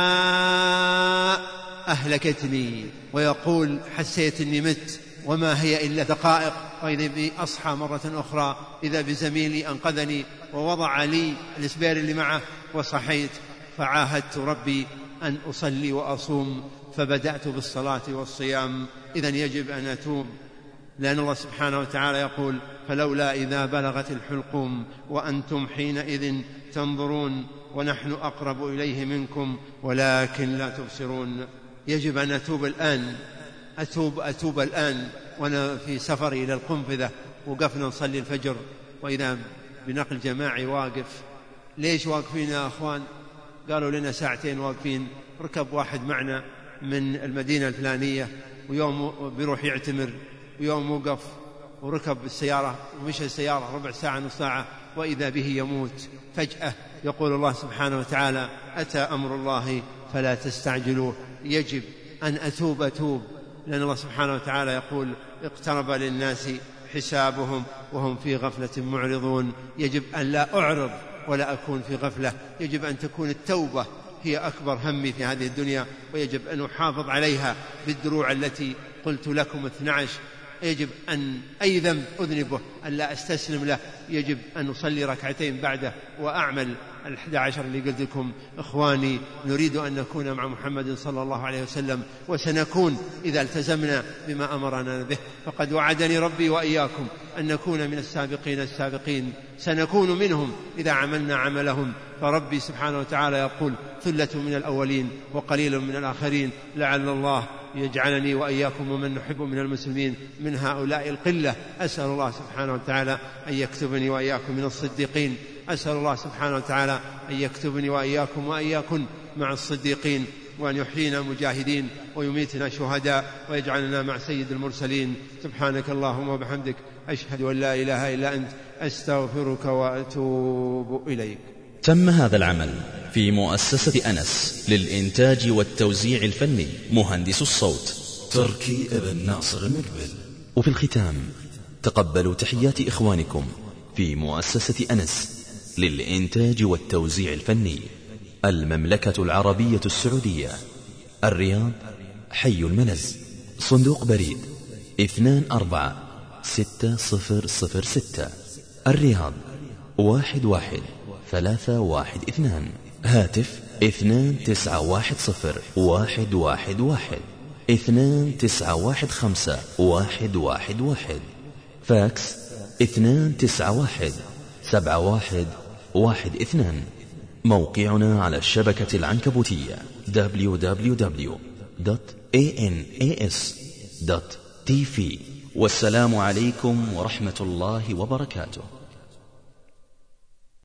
ماء أهلكتني، ويقول حسيت أني مت وما هي إلا دقائق، وإذا بي أصحى مرة أخرى إذا بزميلي أنقذني ووضع لي الإسبير اللي معه وصحيت. فعاهدت ربي أن أصلي وأصوم، فبدأت بالصلاة والصيام. إذن يجب أن أتوب، لأن الله سبحانه وتعالى يقول فلولا إذا بلغت الحلقوم وأنتم حينئذ تنظرون ونحن أقرب إليه منكم ولكن لا تبصرون. يجب أن أتوب الآن، أتوب أتوب الآن. وأنا في سفري إلى القنفذة وقفنا نصلي الفجر، وإذا بنقل جماعي واقف. ليش واقفين يا أخوان؟ قالوا لنا ساعتين واقفين. ركب واحد معنا من المدينة الفلانية ويوم بيروح يعتمر، ويوم وقف وركب السيارة ومشى السيارة ربع ساعة نص ساعة وإذا به يموت فجأة. يقول الله سبحانه وتعالى أتى أمر الله فلا تستعجلوه. يجب أن أتوب أتوب، لأن الله سبحانه وتعالى يقول اقترب للناس حسابهم وهم في غفلة معرضون. يجب أن لا أعرض ولا أكون في غفلة. يجب أن تكون التوبة هي أكبر همي في هذه الدنيا، ويجب أن أحافظ عليها بالدروع التي قلت لكم اثنى عشر. يجب أن أي ذنب أذنبه أن لا أستسلم له، يجب أن أصلي ركعتين بعده وأعمل الأحد عشر اللي قلت لكم. إخواني، نريد أن نكون مع محمد صلى الله عليه وسلم، وسنكون إذا التزمنا بما أمرنا به. فقد وعدني ربي وإياكم أن نكون من السابقين السابقين، سنكون منهم إذا عملنا عملهم. فربي سبحانه وتعالى يقول ثلة من الأولين وقليل من الآخرين. لعل الله يجعلني وإياكم ومن نحب من المسلمين من هؤلاء القلة. أسأل الله سبحانه وتعالى أن يكتبني وإياكم من الصديقين. أسأل الله سبحانه وتعالى أن يكتبني وإياكم وإياكم مع الصديقين، وأن يحيينا مجاهدين ويميتنا شهداء، ويجعلنا مع سيد المرسلين. سبحانك اللهم وبحمدك، أشهد أن لا إله إلا أنت، أستغفرك وأتوب إليك. تم هذا العمل في مؤسسة أنس للإنتاج والتوزيع الفني، مهندس الصوت تركي ابن ناصر المقبل. وفي الختام تقبلوا تحيات إخوانكم في مؤسسة أنس للإنتاج والتوزيع الفني، المملكة العربية السعودية، الرياض، حي الملز، صندوق بريد اثنان أربعة ستة صفر صفر ستة، الرياض واحد واحد ثلاثة واحد اثنان، هاتف اثنان تسعة واحد صفر واحد واحد واحد، اثنان تسعة واحد خمسة واحد واحد واحد، فاكس اثنان تسعة واحد سبعة واحد واحد اثنان. موقعنا على الشبكة العنكبوتية دبليو دبليو دبليو دوت أناس دوت تي في. والسلام عليكم ورحمة الله وبركاته.